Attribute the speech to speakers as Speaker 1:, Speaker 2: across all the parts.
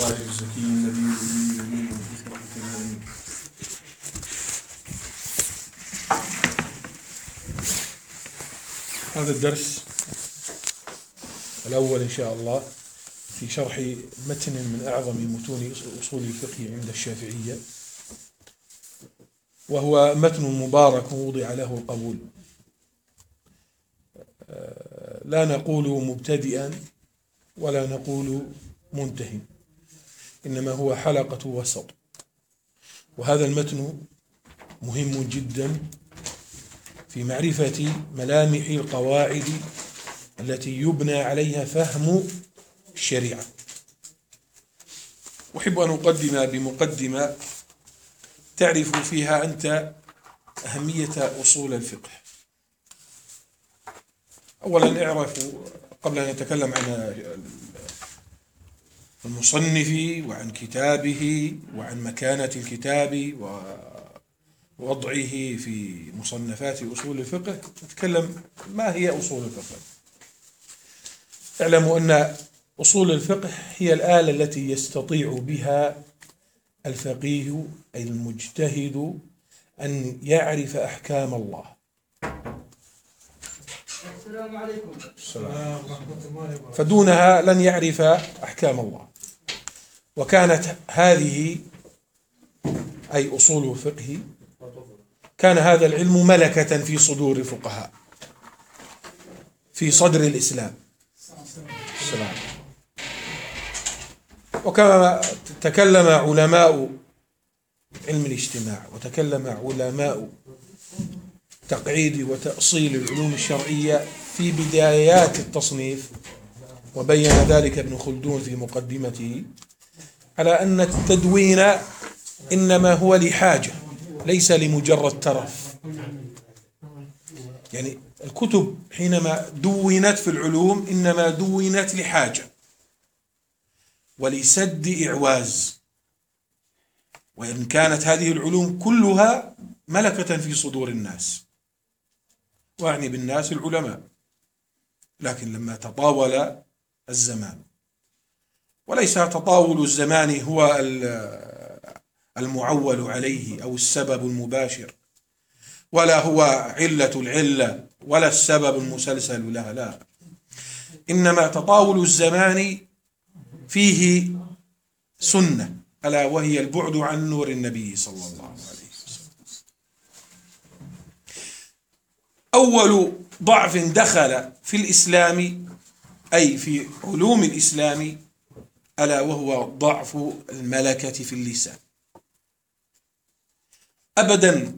Speaker 1: الطاهر الزكي النبي الأمي المحدث رحمة العالمين. هذا الدرس الأول إن شاء الله في شرح متن من أعظم متون أصول الفقه عند الشافعية، وهو متن مبارك وضع له القبول. لا نقول مبتدئا ولا نقول منتهي، إنما هو حلقة وسط. وهذا المتن مهم جدا في معرفة ملامح القواعد التي يبنى عليها فهم الشريعة. أحب أن أقدم بمقدمة تعرف فيها أنت أهمية أصول الفقه. أولا اعرف قبل أن نتكلم عن المصنف وعن كتابه وعن مكانة الكتاب ووضعه في مصنفات أصول الفقه، نتكلم ما هي أصول الفقه. اعلموا أن أصول الفقه هي الآلة التي يستطيع بها الفقيه أي المجتهد أن يعرف أحكام الله.
Speaker 2: السلام عليكم.
Speaker 1: السلام ورحمة الله وبركاته. فدونها لن يعرف أحكام الله. وكانت هذه أي أصول الفقه، كان هذا العلم ملكة في صدور الفقهاء في صدر الإسلام. السلام. وكما تكلم علماء علم الاجتماع وتكلم علماء تقعيد وتأصيل العلوم الشرعية في بدايات التصنيف، وبين ذلك ابن خلدون في مقدمته، على أن التدوين إنما هو لحاجة ليس لمجرد ترف. يعني الكتب حينما دونت في العلوم إنما دونت لحاجة ولسد إعواز، وإن كانت هذه العلوم كلها ملكة في صدور الناس، وأعني بالناس العلماء، لكن لما تطاول الزمان، وليس تطاول الزمان هو المعول عليه أو السبب المباشر، ولا هو علة العلة ولا السبب المسلسل لها، لا، إنما تطاول الزمان فيه سنة، ألا وهي البعد عن نور النبي صلى الله عليه وسلم. أول ضعف دخل في الإسلام أي في علوم الإسلام ألا وهو ضعف الملكة في اللسان. أبدا،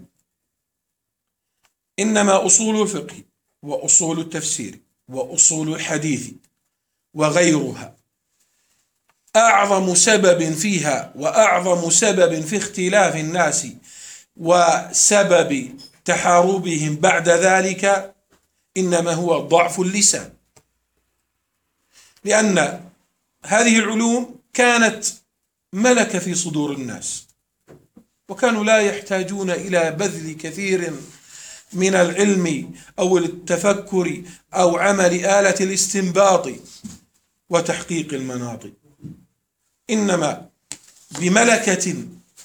Speaker 1: إنما أصول الفقه وأصول التفسير وأصول الحديث وغيرها أعظم سبب فيها وأعظم سبب في اختلاف الناس وسبب تحاربهم بعد ذلك إنما هو ضعف اللسان، لأن هذه العلوم كانت ملكة في صدور الناس، وكانوا لا يحتاجون إلى بذل كثير من العلم أو التفكر أو عمل آلة الاستنباط وتحقيق المناط، إنما بملكة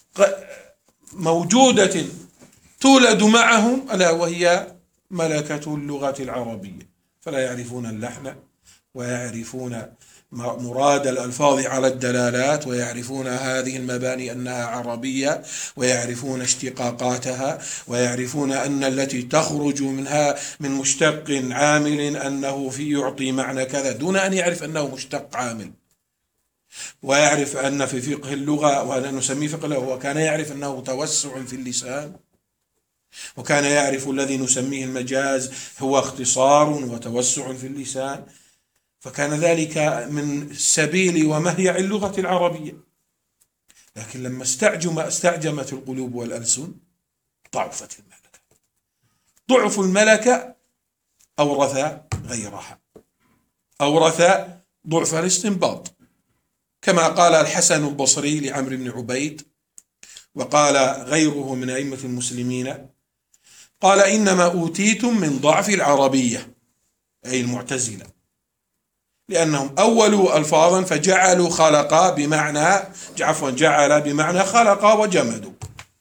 Speaker 1: موجودة تولد معهم، ألا وهي ملكة اللغة العربية، فلا يعرفون اللحن ويعرفون مراد الألفاظ على الدلالات، ويعرفون هذه المباني أنها عربية، ويعرفون اشتقاقاتها، ويعرفون أن التي تخرج منها من مشتق عامل أنه يعطي معنى كذا، دون أن يعرف أنه مشتق عامل. ويعرف أن في فقه اللغة، وأن نسميه فقه اللغة، وكان يعرف أنه توسع في اللسان، وكان يعرف الذي نسميه المجاز هو اختصار وتوسع في اللسان، فكان ذلك من سبيل ومهيع اللغة العربية. لكن لما استعجمت القلوب والألسن ضعفت الملكة. ضعف الملكة أورث غيرها، أورث ضعف الاستنباط، كما قال الحسن البصري لعمرو بن عبيد، وقال غيره من أئمة المسلمين، قال إنما أوتيتم من ضعف العربية أي المعتزلة، لأنهم أولوا ألفاظا فجعلوا خلق بمعنى جعل بمعنى خلق وجمدوا،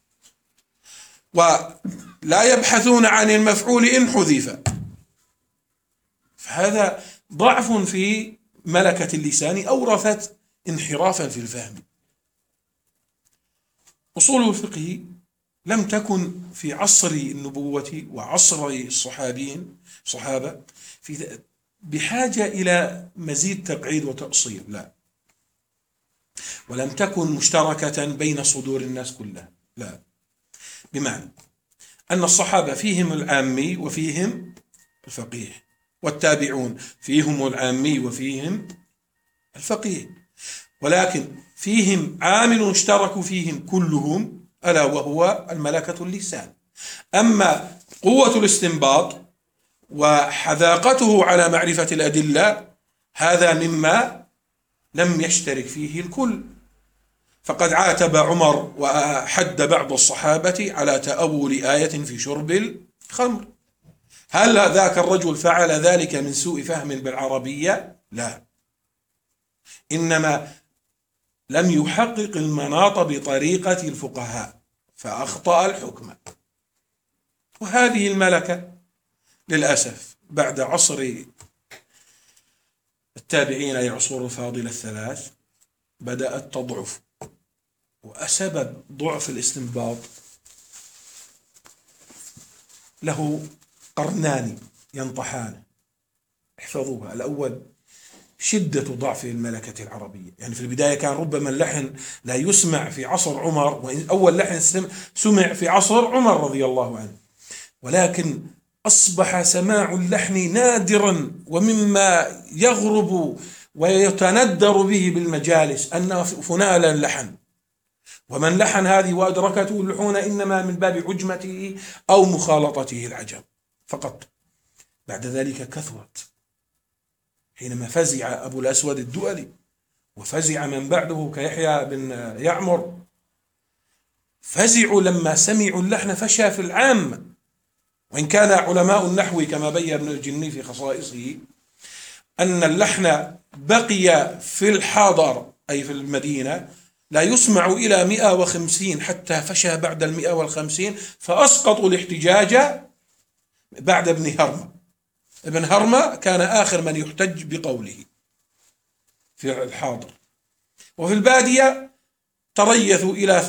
Speaker 1: ولا يبحثون عن المفعول إن حذف. فهذا ضعف في ملكة اللسان أورثت انحرافا في الفهم. أصول الفقه لم تكن في عصر النبوة وعصر الصحابة بحاجة إلى مزيد تقعيد وتأصيل، لا، ولم تكن مشتركة بين صدور الناس كلها، لا، بمعنى أن الصحابة فيهم العامي وفيهم الفقيه، والتابعون فيهم العامي وفيهم الفقيه، ولكن فيهم عامل اشتركوا فيهم كلهم ألا وهو الملكة اللسان. أما قوة الاستنباط وحذاقته على معرفة الأدلة هذا مما لم يشترك فيه الكل. فقد عاتب عمر وحد بعض الصحابة على تأول آية في شرب الخمر. هل ذاك الرجل فعل ذلك من سوء فهم بالعربية؟ لا، إنما لم يحقق المناط بطريقة الفقهاء فأخطأ الحكم. وهذه الملكة للأسف بعد عصر التابعين أي عصور الفاضلة الثلاث بدأت تضعف. وسبب ضعف الاستنباط له قرنان ينطحان، احفظوها. الأول شدة ضعف الملكة العربية، يعني في البداية كان ربما اللحن لا يسمع في عصر عمر، وإن أول لحن سمع في عصر عمر رضي الله عنه، ولكن أصبح سماع اللحن نادرا ومما يغرب ويتندر به بالمجالس أن فنالا لحن، ومن لحن هذه وأدركته اللحون إنما من باب عجمته أو مخالطته العجم فقط. بعد ذلك كثرت حينما فزع أبو الأسود الدؤلي وفزع من بعده كيحيى بن يعمر، فزعوا لما سمعوا اللحن فشى في العامة. وإن كان علماء النحو كما بين ابن الجني في خصائصه أن اللحن بقي في الحاضر أي في المدينة لا يسمع إلى 150 حتى فشى بعد 150 فأسقطوا الاحتجاج بعد ابن هرمة. ابن هرمة كان آخر من يحتج بقوله في الحاضر، وفي البادية تريثوا إلى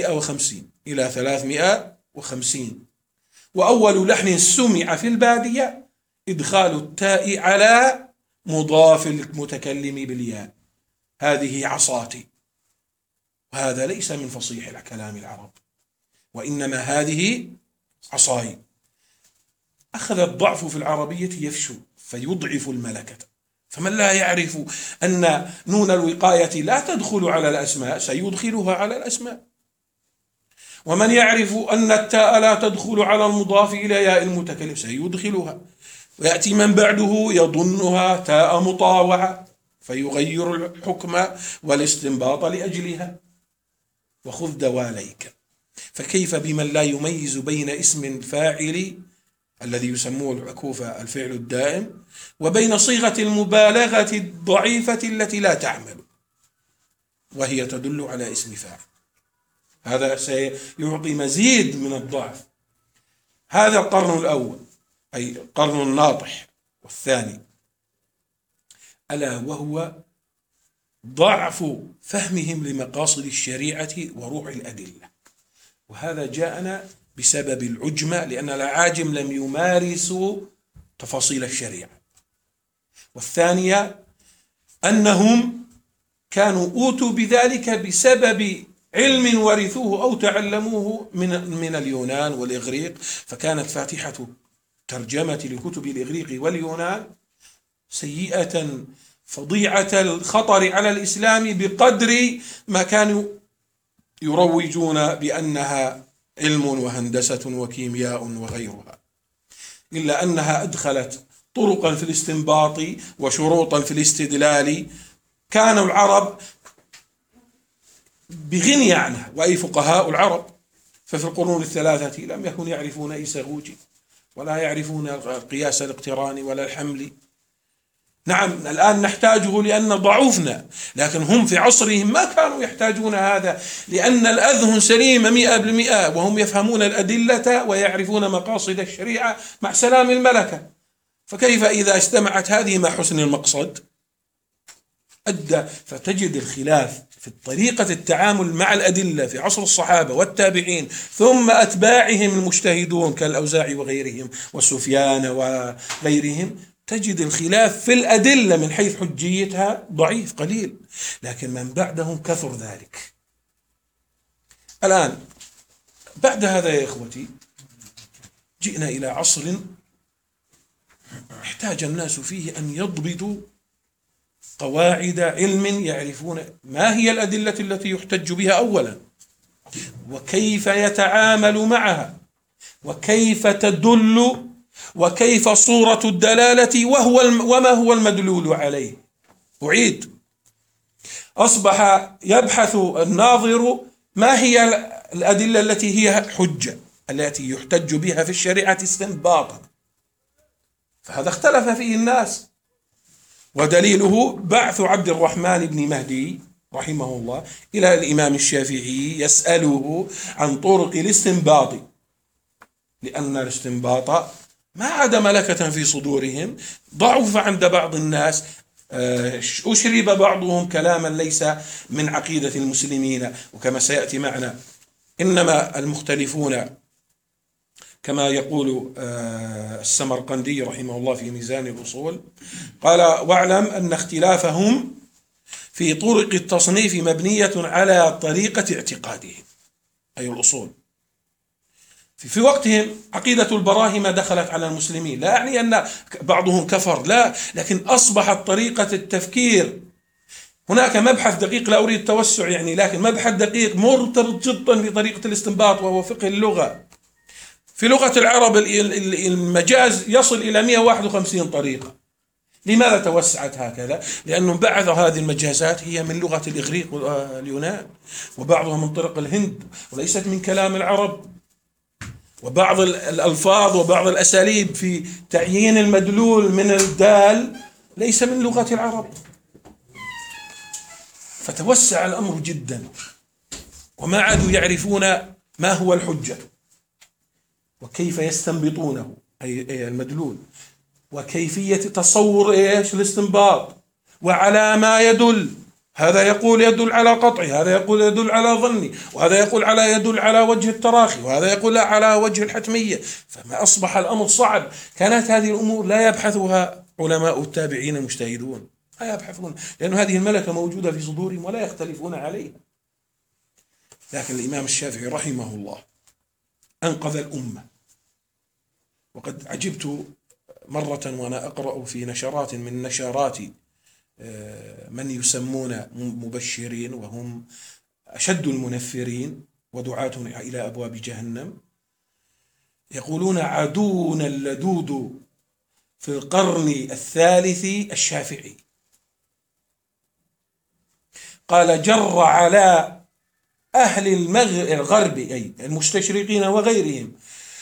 Speaker 1: 350 وأول لحن سمع في البادية إدخال التاء على مضاف المتكلم بالياء، هذه عصاتي، وهذا ليس من فصيح الكلام العرب، وإنما هذه عصاي. أخذ الضعف في العربية يفشو فيضعف الملكة. فمن لا يعرف أن نون الوقاية لا تدخل على الأسماء سيدخلها على الأسماء، ومن يعرف أن التاء لا تدخل على المضاف إلى ياء المتكلم سيدخلها، ويأتي من بعده يظنها تاء مطاوعة فيغير الحكم والاستنباط لأجلها. وخذ دواليك، فكيف بمن لا يميز بين اسم الفاعل الذي يسموه العكوفة الفعل الدائم وبين صيغة المبالغة الضعيفة التي لا تعمل وهي تدل على اسم فاعل. هذا سيعطي مزيد من الضعف. هذا القرن الأول أي قرن الناطح. والثاني ألا وهو ضعف فهمهم لمقاصد الشريعة وروح الأدلة، وهذا جاءنا بسبب العجمة لأن الأعاجم لم يمارسوا تفاصيل الشريعة. والثانية أنهم كانوا أوتوا بذلك بسبب علم ورثوه أو تعلموه من اليونان والإغريق، فكانت فاتحة ترجمة لكتب الإغريق واليونان سيئة فظيعة الخطر على الإسلام بقدر ما كانوا يروجون بأنها علم وهندسة وكيمياء وغيرها، إلا أنها أدخلت طرقا في الاستنباط وشروطا في الاستدلال كانوا العرب بغني عنها، وأي فقهاء العرب. ففي القرون الثلاثة لم يكن يعرفون إيساغوجي ولا يعرفون القياس الاقتراني ولا الحملي نعم الآن نحتاجه لأن ضعفنا، لكن هم في عصرهم ما كانوا يحتاجون هذا، لأن الأذهن سليمة 100%، وهم يفهمون الأدلة ويعرفون مقاصد الشريعة مع سلام الملكة. فكيف إذا اجتمعت هذه مع حسن المقصد؟ فتجد الخلاف في طريقة التعامل مع الأدلة في عصر الصحابة والتابعين ثم أتباعهم المجتهدون كالأوزاعي وغيرهم وسفيان وغيرهم. تجد الخلاف في الأدلة من حيث حجيتها ضعيف قليل، لكن من بعدهم كثر ذلك. الآن بعد هذا يا إخوتي جئنا إلى عصر احتاج الناس فيه أن يضبطوا قواعد علم، يعرفون ما هي الأدلة التي يحتج بها أولا، وكيف يتعامل معها، وكيف تدل، وكيف صورة الدلالة، وما هو المدلول عليه. أعيد، أصبح يبحث الناظر ما هي الأدلة التي هي حجة، التي يحتج بها في الشريعة استنباطا، فهذا اختلف فيه الناس. ودليله بعث عبد الرحمن بن مهدي رحمه الله إلى الإمام الشافعي يسأله عن طرق الاستنباط، لأن الاستنباط ما عاد ملكة في صدورهم، ضعف عند بعض الناس، أشرب بعضهم كلاما ليس من عقيدة المسلمين. وكما سيأتي معنا إنما المختلفون كما يقول السمرقندي رحمه الله في ميزان الأصول، قال: واعلم أن اختلافهم في طرق التصنيف مبنية على طريقة اعتقادهم، أي الأصول. في وقتهم عقيدة البراهمة دخلت على المسلمين، لا يعني أن بعضهم كفر، لا، لكن أصبحت طريقة التفكير. هناك مبحث دقيق لا أريد التوسع يعني، لكن مبحث دقيق مرتبط جدا بطريقة الاستنباط، وهو فقه اللغة. في لغة العرب المجاز يصل إلى 151 طريقة. لماذا توسعت هكذا؟ لأنه بعض هذه المجازات هي من لغة الإغريق واليونان، وبعضها من طرق الهند وليست من كلام العرب، وبعض الألفاظ وبعض الأساليب في تعيين المدلول من الدال ليس من لغة العرب. فتوسع الأمر جدا، وما عادوا يعرفون ما هو الحجة، وكيف يستنبطونه أي المدلول، وكيفية تصور الاستنباط، وعلى ما يدل. هذا يقول يدل على قطعي، هذا يقول يدل على ظني، وهذا يقول يدل على وجه التراخي، وهذا يقول على وجه الحتمية. فما أصبح الأمر صعب. كانت هذه الأمور لا يبحثها علماء التابعين المجتهدون، لا يبحثون، لأن هذه الملكة موجودة في صدورهم ولا يختلفون عليها. لكن الإمام الشافعي رحمه الله أنقذ الأمة. وقد عجبت مرة وأنا أقرأ في نشرات من نشرات من يسمون مبشرين، وهم أشد المنفرين ودعاة إلى أبواب جهنم، يقولون: عدونا اللدود في القرن الثالث الشافعي. قال: جر على أهل الغرب أي المستشرقين وغيرهم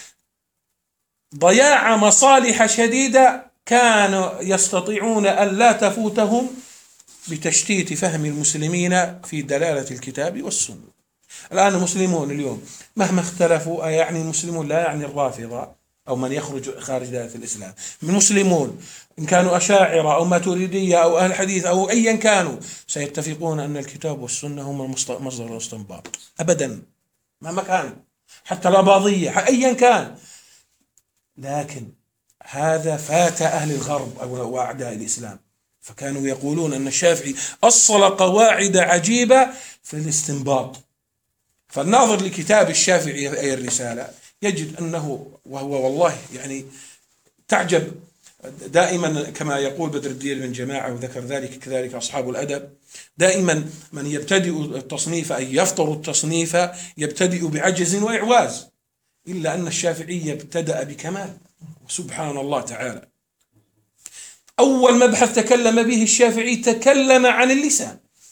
Speaker 1: ضياع مصالح شديدة كانوا يستطيعون أن لا تفوتهم بتشتيت فهم المسلمين في دلالة الكتاب والسنة. الآن المسلمون اليوم مهما اختلفوا، يعني المسلمون لا يعني الرافضة أو من يخرج خارج دائرة الإسلام، من مسلمون إن كانوا أشاعرة أو ماتريدية أو أهل حديث أو أيا كانوا، سيتفقون أن الكتاب والسنة هم مصدر الاستنباط أبدا مهما كان، حتى الأباضية أيا كان. لكن هذا فات أهل الغرب أو أعداء الإسلام، فكانوا يقولون أن الشافعي أصل قواعد عجيبة في الاستنباط. فالناظر لكتاب الشافعي أي الرسالة يجد أنه، وهو والله يعني تعجب دائما، كما يقول بدر الدين بن جماعة وذكر ذلك كذلك أصحاب الأدب، دائما من يبتدئ التصنيف أي يفطر التصنيف يبتدئ بعجز وإعواز، إلا أن الشافعي ابتدأ بكمال، سبحان الله تعالى. أول مبحث تكلم به الشافعي تكلم عن اللسان،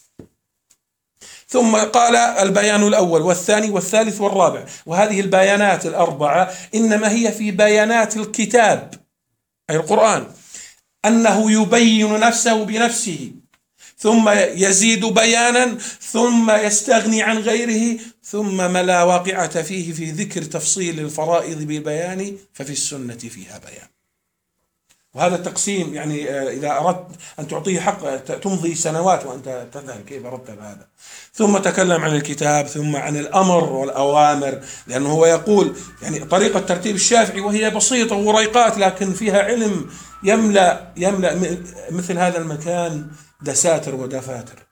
Speaker 1: ثم قال البيان الأول والثاني والثالث والرابع، وهذه البيانات الأربعة إنما هي في بيانات الكتاب أي القرآن. أنه يبين نفسه بنفسه، ثم يزيد بيانا، ثم يستغني عن غيره، ثم ما لا واقعة فيه في ذكر تفصيل الفرائض بالبيان ففي السنة فيها بيان. وهذا التقسيم يعني إذا أردت أن تعطيه حق تمضي سنوات وأنت تذهل كيف رتب هذا. ثم تكلم عن الكتاب، ثم عن الأمر والأوامر، لأنه هو يقول يعني طريقة ترتيب الشافعي وهي بسيطة وريقات، لكن فيها علم يملأ مثل هذا المكان دساتر ودفاتر.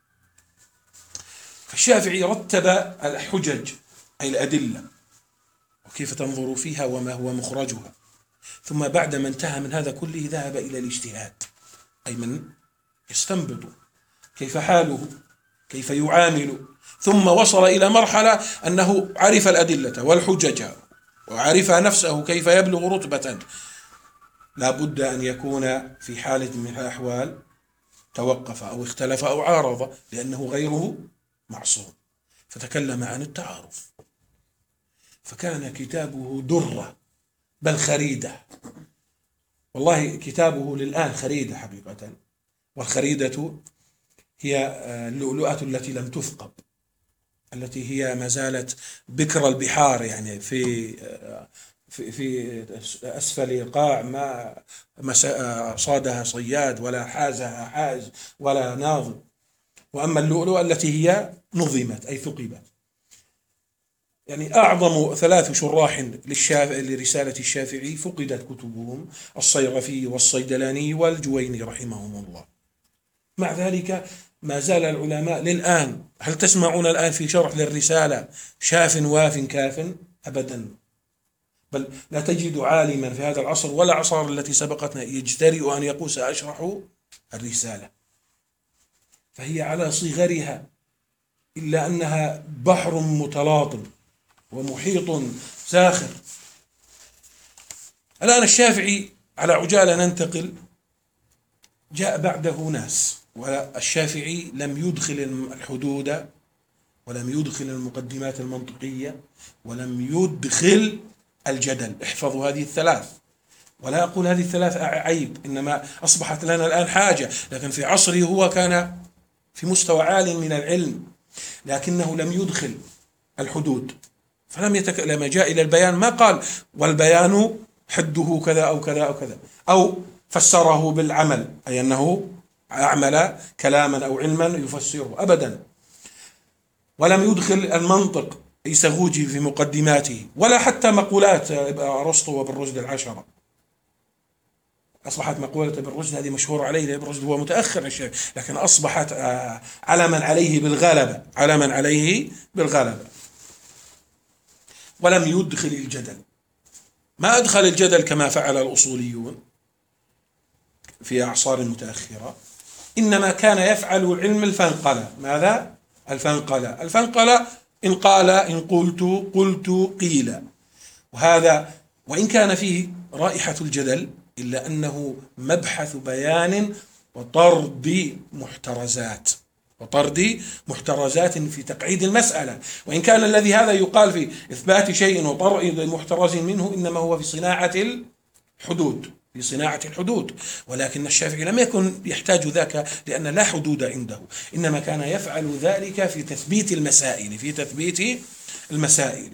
Speaker 1: فالشافعي رتب الحجج أي الأدلة وكيف تنظر فيها وما هو مخرجها، ثم بعدما انتهى من هذا كله ذهب إلى الاجتهاد، أي من يستنبط كيف حاله، كيف يعامل، ثم وصل إلى مرحلة أنه عرف الأدلة والحجج وعرف نفسه كيف يبلغ رتبة لا بد أن يكون في حالة من الأحوال توقف أو اختلف أو عارض، لأنه غيره معصوم. فتكلم عن التعارف، فكان كتابه درة بل خريدة، والله كتابه للآن خريدة حقيقة. والخريدة هي اللؤلؤة التي لم تثقب، التي هي ما زالت بكر البحار، يعني في أسفل القاع ما صادها صياد ولا حازها حاز ولا ناظر. وأما اللؤلؤة التي هي نظمت أي ثقبت. يعني أعظم 3 شراح لرسالة الشافعي فقدت كتبهم، الصيرفي والصيدلاني والجويني رحمهم الله. مع ذلك ما زال العلماء للآن، هل تسمعون الآن في شرح للرسالة شاف واف كاف؟ أبدا. بل لا تجد عالما في هذا العصر ولا عصر التي سبقتنا يجترئ أن يقول سأشرح الرسالة، فهي على صغرها إلا أنها بحر متلاطم ومحيط ساخر. الآن الشافعي على عجالة ننتقل، جاء بعده ناس، والشافعي لم يدخل الحدود ولم يدخل المقدمات المنطقية ولم يدخل الجدل. احفظوا هذه الثلاث، ولا أقول هذه الثلاث عيب، إنما أصبحت لنا الآن حاجة، لكن في عصره هو كان في مستوى عال من العلم، لكنه لم يدخل الحدود. لما جاء إلى البيان ما قال والبيان حده كذا أو كذا أو كذا، أو فسره بالعمل أي أنه أعمل كلاما أو علما يفسره، أبدا. ولم يدخل المنطق يسغوجي في مقدماته، ولا حتى مقولات أرسطو وابن رشد العشرة. أصبحت مقولة ابن رشد هذه مشهورة عليه، ابن رشد هو متأخر الشيء، لكن أصبحت علما عليه بالغلبة، علما عليه بالغلبة. ولم يدخل الجدل، ما أدخل الجدل كما فعل الأصوليون في أعصار متأخرة، إنما كان يفعل العلم الفنقلة. ماذا؟ الفنقلة. الفنقلة إن قال، إن قلت قيل. وهذا وإن كان فيه رائحة الجدل إلا أنه مبحث بيان وطرد محترزات في تقعيد المسألة. وإن كان الذي هذا يقال في إثبات شيء وطرد محترز منه إنما هو في صناعة الحدود، ولكن الشافعي لم يكن يحتاج ذاك، لأن لا حدود عنده، إنما كان يفعل ذلك في تثبيت المسائل.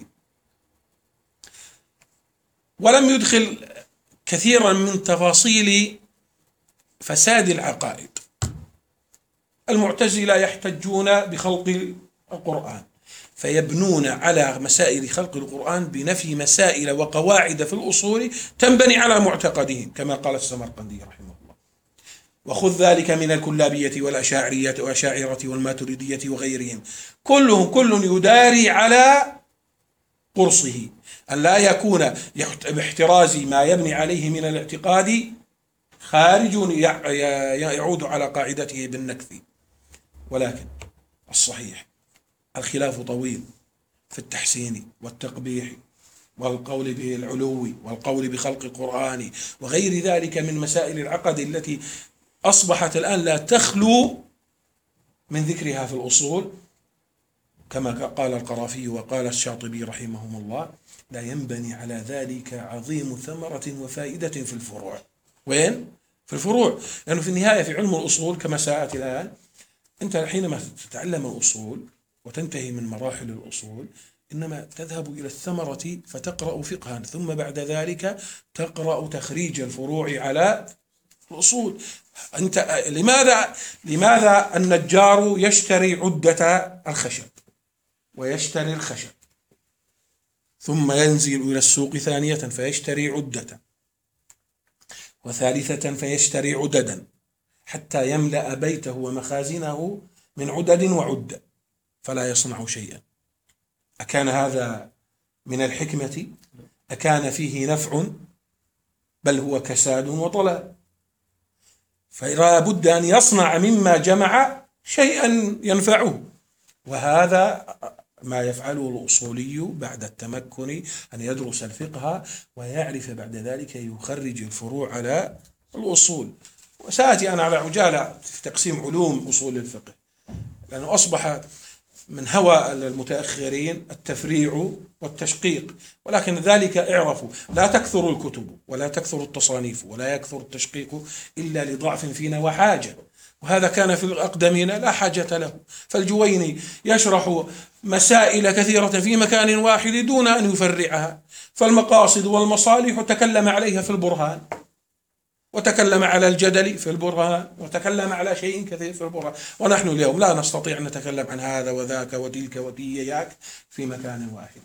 Speaker 1: ولم يدخل كثيرا من تفاصيل فساد العقائد. المعتزلة يحتجون بخلق القرآن، فيبنون على مسائل خلق القرآن بنفي مسائل وقواعد في الأصول تنبني على معتقدهم، كما قال السمرقندي رحمه الله. وخذ ذلك من الكلابية والأشاعرة والماتريدية وغيرهم، كل يداري على قرصه، أن لا يكون باحتراز ما يبني عليه من الاعتقاد خارج يعود على قاعدته بالنكث. ولكن الصحيح الخلاف طويل في التحسين والتقبيح والقول بالعلو والقول بخلق القرآن وغير ذلك من مسائل العقد التي أصبحت الآن لا تخلو من ذكرها في الأصول، كما قال القرافي وقال الشاطبي رحمهم الله: لا ينبني على ذلك عظيم ثمرة وفائدة في الفروع. وين؟ في الفروع. لأنه في النهاية في علم الأصول كما سآتي الآن، أنت حينما تتعلم الأصول وتنتهي من مراحل الأصول إنما تذهب إلى الثمرة فتقرأ فقها، ثم بعد ذلك تقرأ تخريج الفروع على الأصول. أنت لماذا النجار يشتري عدة الخشب ويشتري الخشب ثم ينزل إلى السوق ثانية فيشتري عدة وثالثة فيشتري عددا حتى يملأ بيته ومخازنه من عدد وعدة فلا يصنع شيئا؟ أكان هذا من الحكمة؟ أكان فيه نفع؟ بل هو كساد وضلال. فلا بد أن يصنع مما جمع شيئا ينفعه، وهذا ما يفعله الأصولي بعد التمكن، أن يدرس الفقه ويعرف بعد ذلك يخرج الفروع على الأصول. وسأتي أنا على عجالة في تقسيم علوم أصول الفقه، لأنه أصبح من هوى المتأخرين التفريع والتشقيق، ولكن ذلك اعرفوا لا تكثر الكتب ولا تكثر التصانيف ولا يكثر التشقيق إلا لضعف فينا وحاجة، وهذا كان في الأقدمين لا حاجة له. فالجويني يشرح مسائل كثيرة في مكان واحد دون أن يفرعها، فالمقاصد والمصالح تكلم عليها في البرهان، وتكلم على الجدل في البرهان، وتكلم على شيء كثير في البرهان. ونحن اليوم لا نستطيع أن نتكلم عن هذا وذاك وتلك وتياك في مكان واحد.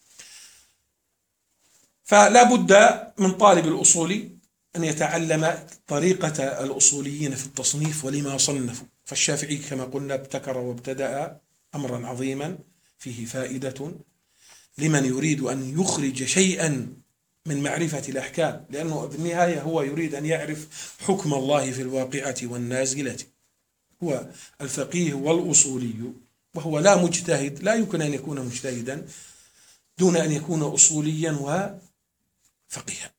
Speaker 1: فلا بد من طالب الأصول أن يتعلم طريقة الأصوليين في التصنيف ولما صنفوا. فالشافعي كما قلنا ابتكر وابتدأ أمرا عظيما فيه فائدة لمن يريد أن يخرج شيئا من معرفة الأحكام، لأنه في النهاية هو يريد أن يعرف حكم الله في الواقعة والنازلة. هو الفقيه والأصولي، وهو لا مجتهد، لا يمكن أن يكون مجتهدا دون أن يكون أصوليا وفقيها.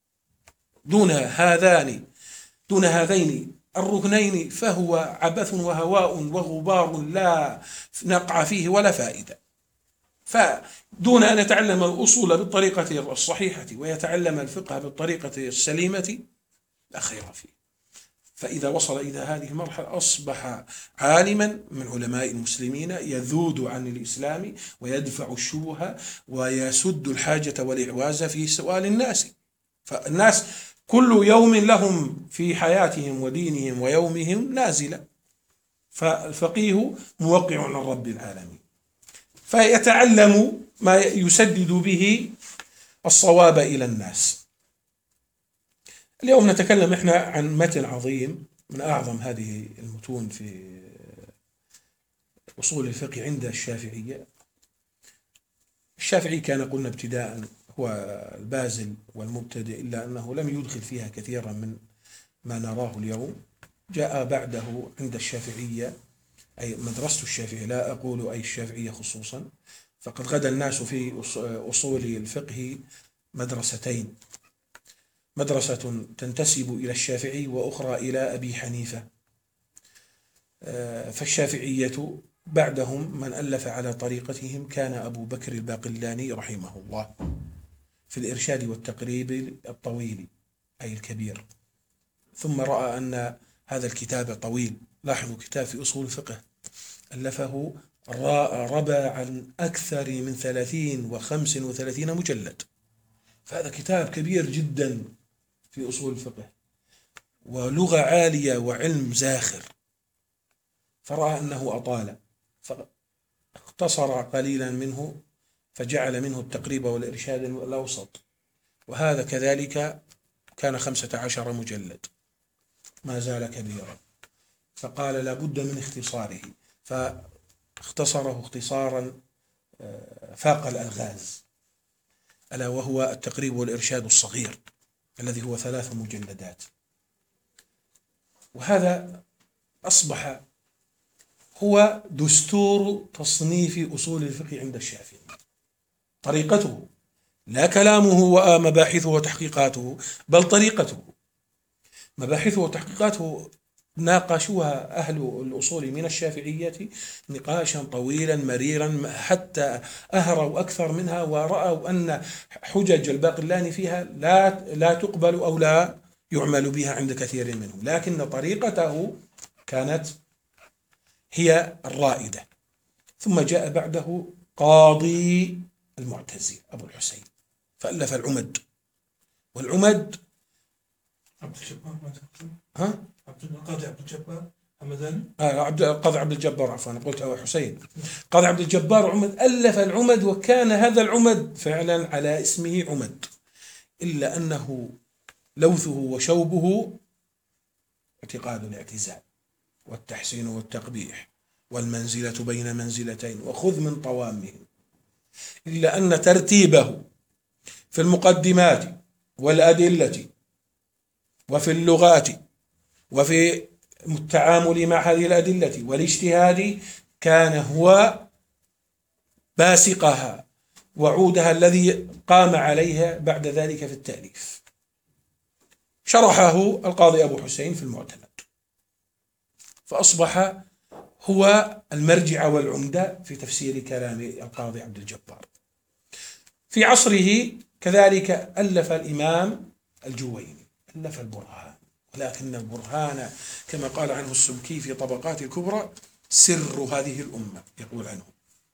Speaker 1: دون هذين الركنين فهو عبث وهواء وغبار لا نقع فيه ولا فائدة. فدون أن يتعلم الأصول بالطريقة الصحيحة ويتعلم الفقه بالطريقة السليمة لا خير فيه. فإذا وصل إلى هذه المرحلة أصبح عالما من علماء المسلمين يذود عن الإسلام ويدفع الشبهة ويسد الحاجة والإعواز في سؤال الناس. فالناس كل يوم لهم في حياتهم ودينهم ويومهم نازلة، فالفقيه موقع عن رب العالمين، فيتعلم ما يسدد به الصواب إلى الناس. اليوم نتكلم احنا عن متن عظيم من أعظم هذه المتون في أصول الفقه عند الشافعية. الشافعي كان قلنا ابتداء هو البازل والمبتدئ، إلا أنه لم يدخل فيها كثيرا من ما نراه اليوم. جاء بعده عند الشافعية أي مدرسة الشافعية، لا أقول أي الشافعية خصوصا، فقد غدا الناس في أصول الفقه مدرستين، مدرسة تنتسب إلى الشافعي وأخرى إلى أبي حنيفة. فالشافعية بعدهم من ألف على طريقتهم كان أبو بكر الباقلاني رحمه الله في الإرشاد والتقريب الطويل أي الكبير، ثم رأى أن هذا الكتاب طويل. لاحظوا كتاب في أصول الفقه ألفه ربى عن أكثر من 30 و35 مجلد، فهذا كتاب كبير جدا في أصول الفقه ولغة عالية وعلم زاخر، فرأى أنه أطال فاختصر قليلا منه فجعل منه التقريب والإرشاد الأوسط، وهذا كذلك كان 15 مجلد ما زال كبيرا، فقال لا بد من اختصاره فاختصره اختصارا فاق الألغاز، ألا وهو التقريب والإرشاد الصغير الذي هو 3 مجلدات. وهذا أصبح هو دستور تصنيف أصول الفقه عند الشافعي، طريقته لا كلامه ومباحثه وتحقيقاته، بل طريقته. مباحثه وتحقيقاته ناقشوها أهل الأصول من الشافعية نقاشا طويلا مريرا حتى أهروا أكثر منها، ورأوا أن حجج الباقلاني فيها لا تقبل أو لا يعمل بها عند كثير منهم، لكن طريقته كانت هي الرائدة. ثم جاء بعده قاضي المعتزلة أبو الحسين فألف العمد. والعمد
Speaker 2: عبد الجبار
Speaker 1: ها؟
Speaker 2: القاضي عبد الجبار همداني
Speaker 1: قاضي عبد الجبار، عفوا أنا قلت أبو حسين. قاضي عبد الجبار عمد ألف العمد، وكان هذا العمد فعلا على اسمه عمد، إلا أنه لوثه وشوبه اعتقاد الاعتزال والتحسين والتقبيح والمنزلة بين منزلتين وخذ من طوامهم، إلا أن ترتيبه في المقدمات والأدلة وفي اللغات وفي التعامل مع هذه الأدلة والاجتهاد كان هو باسقها وعودها الذي قام عليها بعد ذلك في التأليف. شرحه القاضي أبو حسين في المعتمد، فأصبح هو المرجع والعمدة في تفسير كلام القاضي عبد الجبار. في عصره كذلك ألف الإمام الجويني ألف البرهان، ولكن البرهان كما قال عنه السبكي في طبقات الكبرى سر هذه الأمة، يقول عنه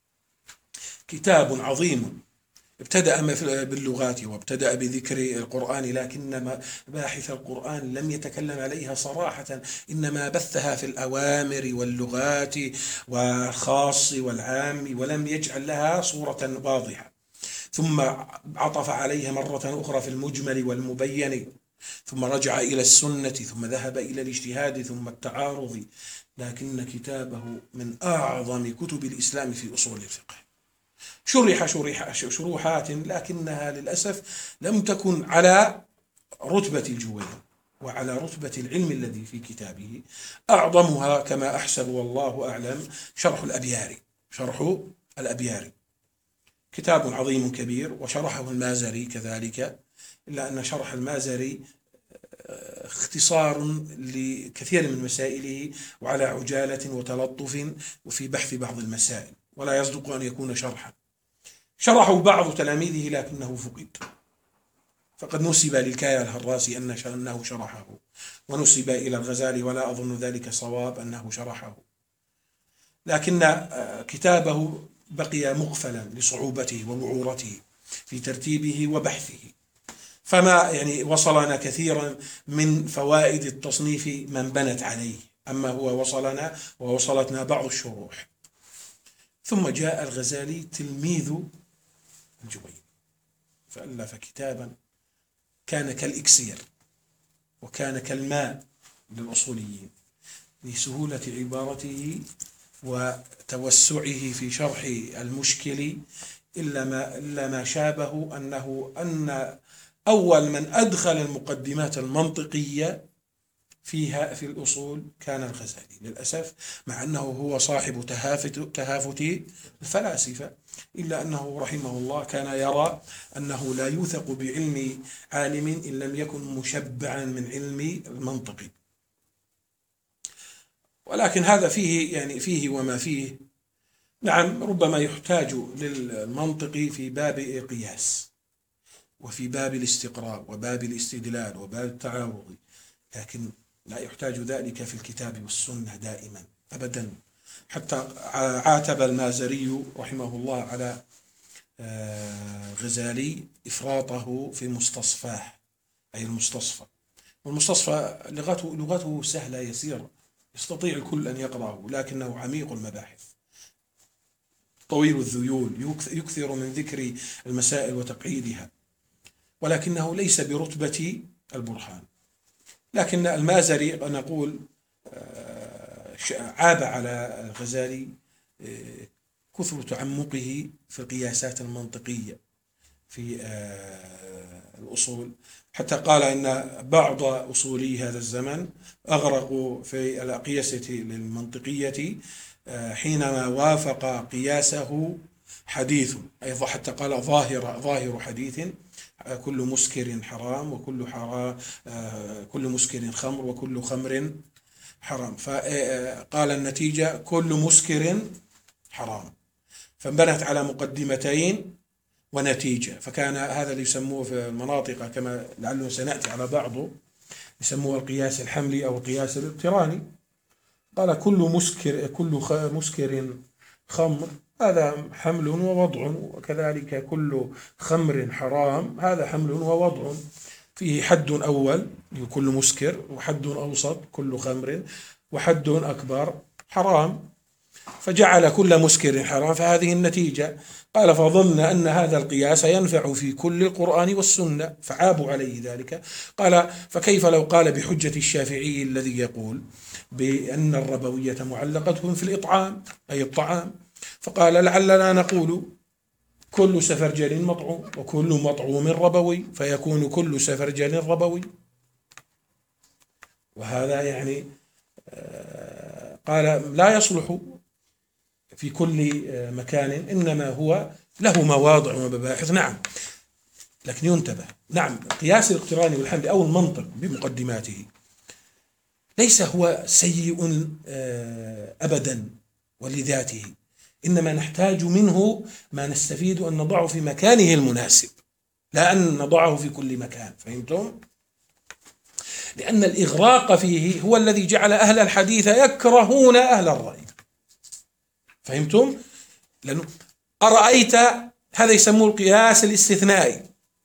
Speaker 1: كتاب عظيم ابتدأ باللغات وابتدأ بذكر القرآن، لكن باحث القرآن لم يتكلم عليها صراحة، إنما بثها في الأوامر واللغات والخاص والعام، ولم يجعل لها صورة واضحة. ثم عطف عليها مرة أخرى في المجمل والمبين، ثم رجع إلى السنة، ثم ذهب إلى الاجتهاد، ثم التعارض. لكن كتابه من أعظم كتب الإسلام في أصول الفقه. شرح شروحات، لكنها للأسف لم تكن على رتبة الجويني وعلى رتبة العلم الذي في كتابه. أعظمها كما أحسب والله أعلم شرح الأبياري كتاب عظيم كبير، وشرحه المازري كذلك، إلا أن شرح المازري اختصار لكثير من مسائله وعلى عجالة وتلطف وفي بحث بعض المسائل، ولا يصدق أن يكون شرحه بعض تلاميذه لكنه فقد نسب للكايا الهراسي أنه شرحه، ونسب إلى الغزالي ولا أظن ذلك صواب أنه شرحه، لكن كتابه بقي مغفلا لصعوبته ووعورته في ترتيبه وبحثه. فما وصلنا كثيرا من فوائد التصنيف من بنت عليه، أما هو وصلنا ووصلتنا بعض الشروح. ثم جاء الغزالي تلميذ الجويني فألف كتابا كان كالإكسير وكان كالماء للأصوليين لسهولة عبارته وتوسعه في شرح المشكل، إلا ما شابه أن أول من أدخل المقدمات المنطقية فيها في الأصول كان الغزالي للأسف، مع أنه هو صاحب تهافت الفلاسفة، إلا أنه رحمه الله كان يرى أنه لا يوثق بعلم عالم إن لم يكن مشبعا من علم المنطق. ولكن هذا فيه وما فيه. نعم، ربما يحتاج للمنطق في باب القياس وفي باب الاستقراء وباب الاستدلال وباب التعارض، لكن لا يحتاج ذلك في الكتاب والسنة دائما أبدا. حتى عاتب المازري رحمه الله على غزالي إفراطه في مستصفاه، أي المستصفى. والمستصفى لغته سهلة يسيرة، يستطيع الكل أن يقرأه، لكنه عميق المباحث طويل الذيول، يكثر من ذكر المسائل وتقعيدها، ولكنه ليس برتبة البرهان. لكن المازري نقول عاب على الغزالي كثر تعمقه في القياسات المنطقية في الأصول، حتى قال إن بعض أصولي هذا الزمن أغرقوا في الأقيسة للمنطقية حينما وافق قياسه حديث، أي حتى قال ظاهر حديث كل مسكر حرام كل مسكر خمر وكل خمر حرام، فقال النتيجة كل مسكر حرام، فانبنت على مقدمتين ونتيجة. فكان هذا اللي يسموه في المناطق كما لعله سنأتي على بعضه يسموه القياس الحملي أو القياس الاقتراني. قال كل مسكر خمر هذا حمل ووضع، وكذلك كل خمر حرام هذا حمل ووضع، فيه حد أول لكل مسكر، وحد أوسط كل خمر، وحد أكبر حرام، فجعل كل مسكر حرام، فهذه النتيجة. قال فظن أن هذا القياس ينفع في كل القرآن والسنة فعابوا عليه ذلك. قال فكيف لو قال بحجة الشافعي الذي يقول بأن الربوية معلقة في الإطعام أي الطعام، فقال لعلنا نقول كل سفرجل مطعوم وكل مطعوم ربوي، فيكون كل سفرجل ربوي. وهذا يعني قال لا يصلح في كل مكان، إنما هو له مواضع ومباحث. نعم، لكن ينتبه. نعم، القياس الاقتراني والحمل أو المنطق بمقدماته ليس هو سيء أبدا ولذاته، إنما نحتاج منه ما نستفيد أن نضعه في مكانه المناسب، لا أن نضعه في كل مكان. فهمتم؟ لأن الإغراق فيه هو الذي جعل أهل الحديث يكرهون أهل الرأي. فهمتم؟ لأنه أرأيت هذا يسموه القياس الاستثنائي،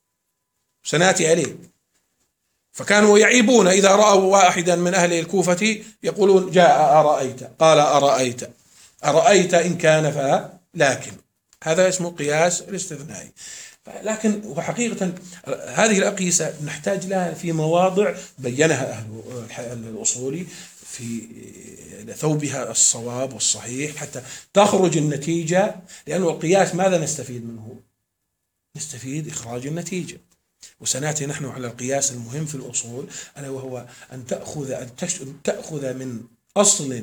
Speaker 1: سنأتي عليه. فكانوا يعيبون إذا رأوا واحدا من أهل الكوفة يقولون جاء أرأيت، قال أرأيت إن كان لكن، هذا اسمه قياس الاستثنائي. لكن وحقيقة هذه الأقيسة نحتاج لها في مواضع بينها أهل الأصول في ثوبها الصواب والصحيح حتى تخرج النتيجة. لأنه القياس ماذا نستفيد منه؟ نستفيد إخراج النتيجة. وسنأتي نحن على القياس المهم في الأصول، ألا وهو أن تأخذ من أصل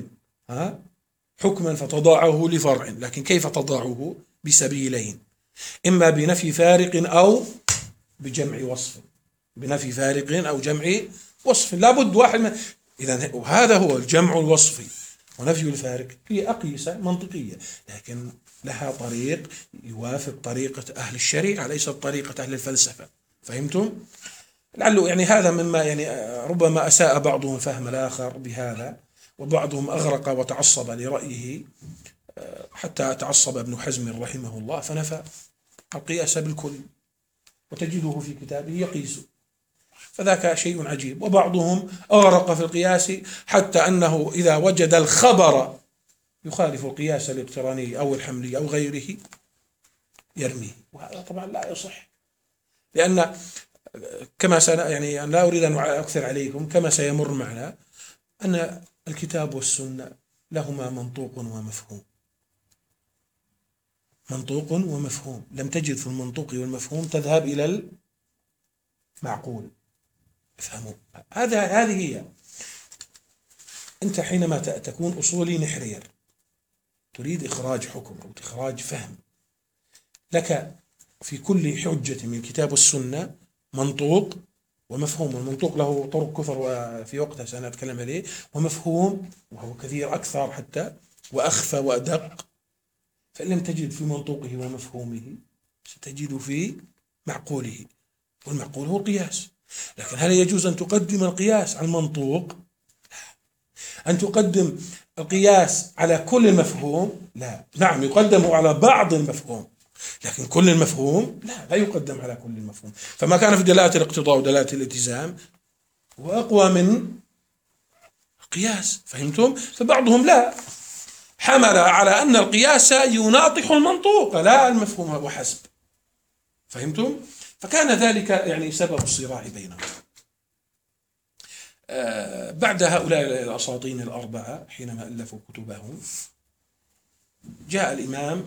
Speaker 1: حكما فتضاعه لفرع. لكن كيف تضاعه؟ بسبيلين، إما بنفي فارق أو بجمع وصف. بنفي فارق أو جمع وصف، لابد واحد من إذن، وهذا هو الجمع الوصفي ونفي الفارق. هي أقيسة منطقية لكن لها طريق يوافق طريقة أهل الشريعة ليست طريقة أهل الفلسفة. فهمتم؟ لعله يعني هذا مما يعني ربما أساء بعضهم فهم الآخر بهذا، وبعضهم أغرق وتعصب لرأيه حتى تعصب ابن حزم رحمه الله فنفى القياس بالكل، وتجده في كتابه يقيس، فذاك شيء عجيب. وبعضهم أغرق في القياس حتى أنه إذا وجد الخبر يخالف القياس الاقتراني أو الحملي أو غيره يرميه، وهذا طبعا لا يصح. لأن كما يعني لا أريد أن أكثر عليكم، كما سيمر معنا أن الكتاب والسنة لهما منطوق ومفهوم. منطوق ومفهوم، لم تجد في المنطوق والمفهوم تذهب إلى المعقول. افهموا هذه هي. أنت حينما تكون أصولي نحرير تريد إخراج حكم أو إخراج فهم، لك في كل حجة من الكتاب والسنة منطوق ومفهوم. المنطوق له طرق كثر وفي وقتها سنتكلم عليه، ومفهوم وهو كثير أكثر حتى وأخفى وأدق. فإن لم تجد في منطوقه ومفهومه ستجد في معقوله، والمعقول هو القياس. لكن هل يجوز أن تقدم القياس على المنطوق؟ أن تقدم القياس على كل المفهوم؟ لا. نعم يقدم على بعض المفهوم، لكن كل المفهوم لا يقدم على كل المفهوم. فما كان في دلالة الاقتضاء ودلالة الالتزام هو أقوى من القياس. فهمتم؟ فبعضهم لا، حمل على أن القياس يناطح المنطوق لا المفهوم وحسب. فهمتم؟ فكان ذلك يعني سبب الصراع بينهم. بعد هؤلاء الأساطين الأربعة حينما ألفوا كتبهم جاء الإمام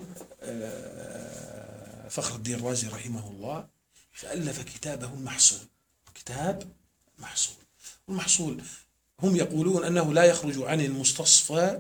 Speaker 1: فخر الدين الرازي رحمه الله فألف كتابه المحصول. كتاب محصول، والمحصول هم يقولون أنه لا يخرج عن المستصفى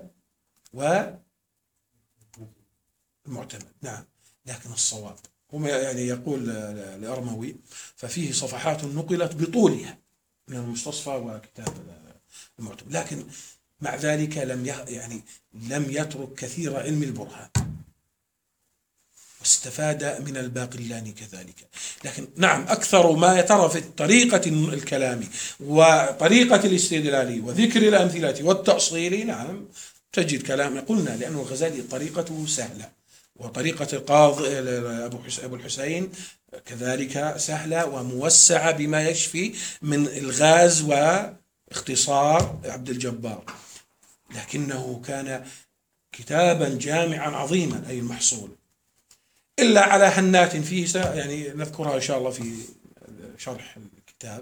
Speaker 1: والمعتمد. نعم، لكن الصواب هم يعني يقول الأرموي ففيه صفحات نقلت بطولها من المستصفى وكتاب المعتمد، لكن مع ذلك لم يترك كثير علم البرهان. واستفاد من الباقلاني كذلك. لكن نعم أكثر ما ترى في طريقة الكلام وطريقة الاستدلال وذكر الأمثلة والتأصيل، نعم تجد كلام. قلنا لأن الغزالي طريقته سهلة، وطريقة القاضي أبو الحسين كذلك سهلة وموسعة بما يشفي من الغاز واختصار عبد الجبار، لكنه كان كتابا جامعا عظيما أي المحصول، إلا على هنات فيه يعني نذكرها إن شاء الله في شرح الكتاب.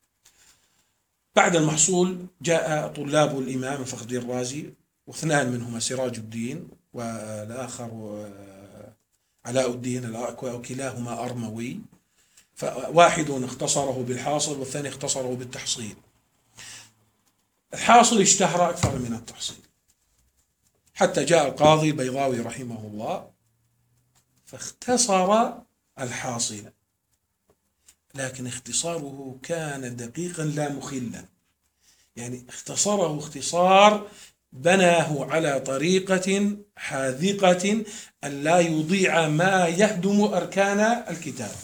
Speaker 1: بعد المحصول جاء طلاب الإمام الفخر الرازي، واثنان منهما سراج الدين والآخر علاء الدين، وكلاهما أرموي، فواحد اختصره بالحاصل والثاني اختصره بالتحصيل. الحاصل اشتهر أكثر من التحصيل، حتى جاء القاضي البيضاوي رحمه الله فاختصر الحاصل، لكن اختصاره كان دقيقا لا مخلا، يعني اختصره اختصار بناه على طريقة حاذقة أن لا يضيع ما يهدم أركان الكتاب،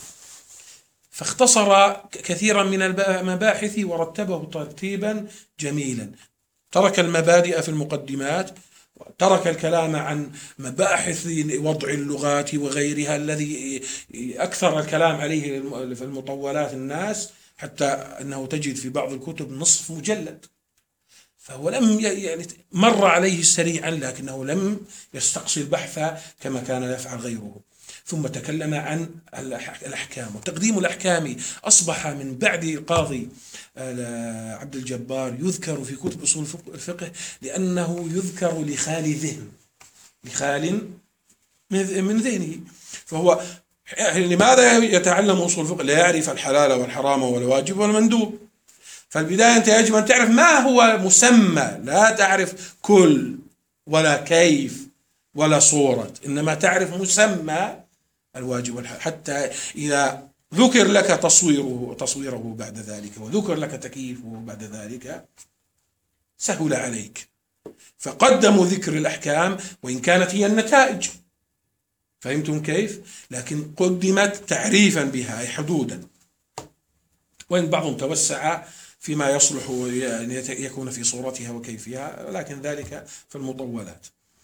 Speaker 1: فاختصر كثيرا من المباحث ورتبه ترتيبا جميلا. ترك المبادئ في المقدمات، ترك الكلام عن مباحث وضع اللغات وغيرها الذي أكثر الكلام عليه في المطولات الناس، حتى أنه تجد في بعض الكتب نصف مجلد. فهو لم يعني مر عليه سريعا، لكنه لم يستقصي البحث كما كان يفعل غيره. ثم تكلم عن الأحكام، وتقديم الأحكام أصبح من بعد القاضي عبد الجبار يذكر في كتب أصول الفقه، لأنه يذكر لخال ذهن، لخال من ذهنه. فهو لماذا يتعلم أصول الفقه؟ لا يعرف الحلال والحرام والواجب والمندوب. فالبداية أنت يجب أن تعرف ما هو مسمى، لا تعرف كل ولا كيف ولا صورة، إنما تعرف مسمى الواجب والحرام، حتى إذا ذكر لك تصويره بعد ذلك وذكر لك تكييفه بعد ذلك سهل عليك. فقدموا ذكر الأحكام وإن كانت هي النتائج، فهمتم كيف؟ لكن قدمت تعريفا بها أي حدودا، وإن بعضهم توسع فيما يصلح أن يكون في صورتها وكيفها، لكن ذلك في المطولات.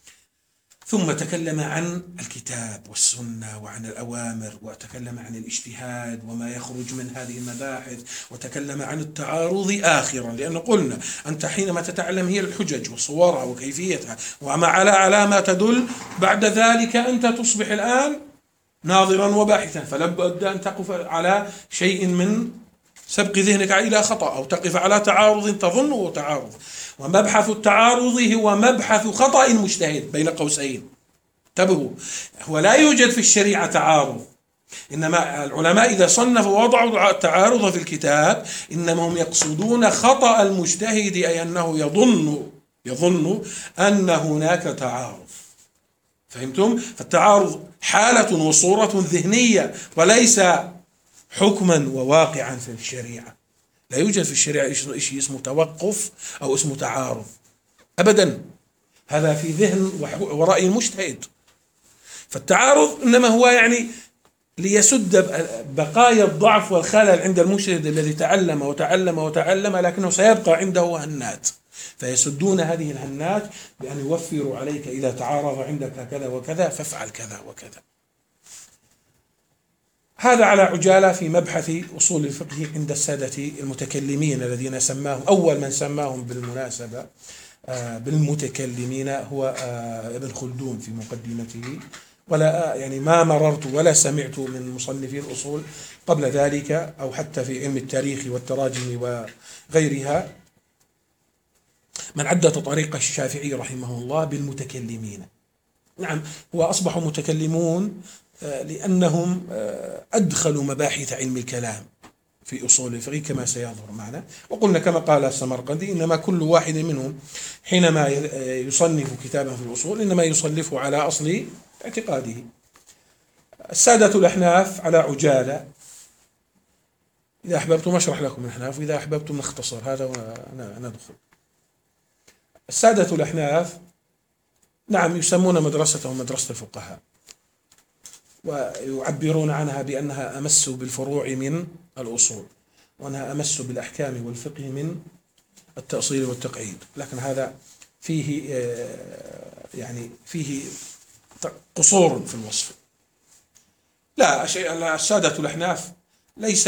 Speaker 1: ثم تكلم عن الكتاب والسنة وعن الأوامر، وتكلم عن الاجتهاد وما يخرج من هذه المباحث، وتكلم عن التعارض آخرا، لأن قلنا أنت حينما تتعلم هي الحجج وصورها وكيفيتها وما على ما تدل، بعد ذلك أنت تصبح الآن ناظرا وباحثا، فلا بد أن تقف على شيء من سبق ذهنك إلى خطأ، أو تقف على تعارض تظنه تعارض، ومبحث التعارض هو مبحث خطأ مجتهد بين قوسين. انتبهوا، هو لا يوجد في الشريعة تعارض، إنما العلماء إذا صنفوا وضعوا التعارض في الكتاب إنما هم يقصدون خطأ المجتهد، أي أنه يظن أن هناك تعارض. فهمتم؟ فالتعارض حالة وصورة ذهنية وليس حكما وواقعا في الشريعة. لا يوجد في الشريعة شيء اسمه توقف أو اسمه تعارض أبدا، هذا في ذهن ورأي المجتهد. فالتعارض إنما هو يعني ليسد بقايا الضعف والخلل عند المجتهد الذي تعلم وتعلم وتعلم، لكنه سيبقى عنده هنات، فيسدون هذه الهنات بأن يوفروا عليك إذا تعارض عندك كذا وكذا فافعل كذا وكذا. هذا على عجالة في مبحث أصول الفقه عند السادة المتكلمين الذين سماهم، أول من سماهم بالمناسبة بالمتكلمين هو ابن خلدون في مقدمته، ولا يعني ما مررت ولا سمعت من مصنفي الأصول قبل ذلك أو حتى في علم التاريخ والتراجم وغيرها من عدت طريق الشافعي رحمه الله بالمتكلمين. نعم، هو أصبحوا متكلمون لأنهم أدخلوا مباحث علم الكلام في أصول الفقه كما سيظهر معنا. وقلنا كما قال السمرقندي إنما كل واحد منهم حينما يصنف كتابا في الأصول إنما يصنفه على أصل اعتقاده. السادة الأحناف على عجالة، إذا أحببتم أشرح لكم الأحناف وإذا أحببتم نختصر هذا وندخل. السادة الأحناف نعم يسمون مدرستهم مدرسة الفقهاء، ويعبرون عنها بأنها أمس بالفروع من الأصول، وأنها أمس بالأحكام والفقه من التأصيل والتقعيد. لكن هذا فيه يعني فيه قصور في الوصف. لا شيء، السادة الأحناف ليس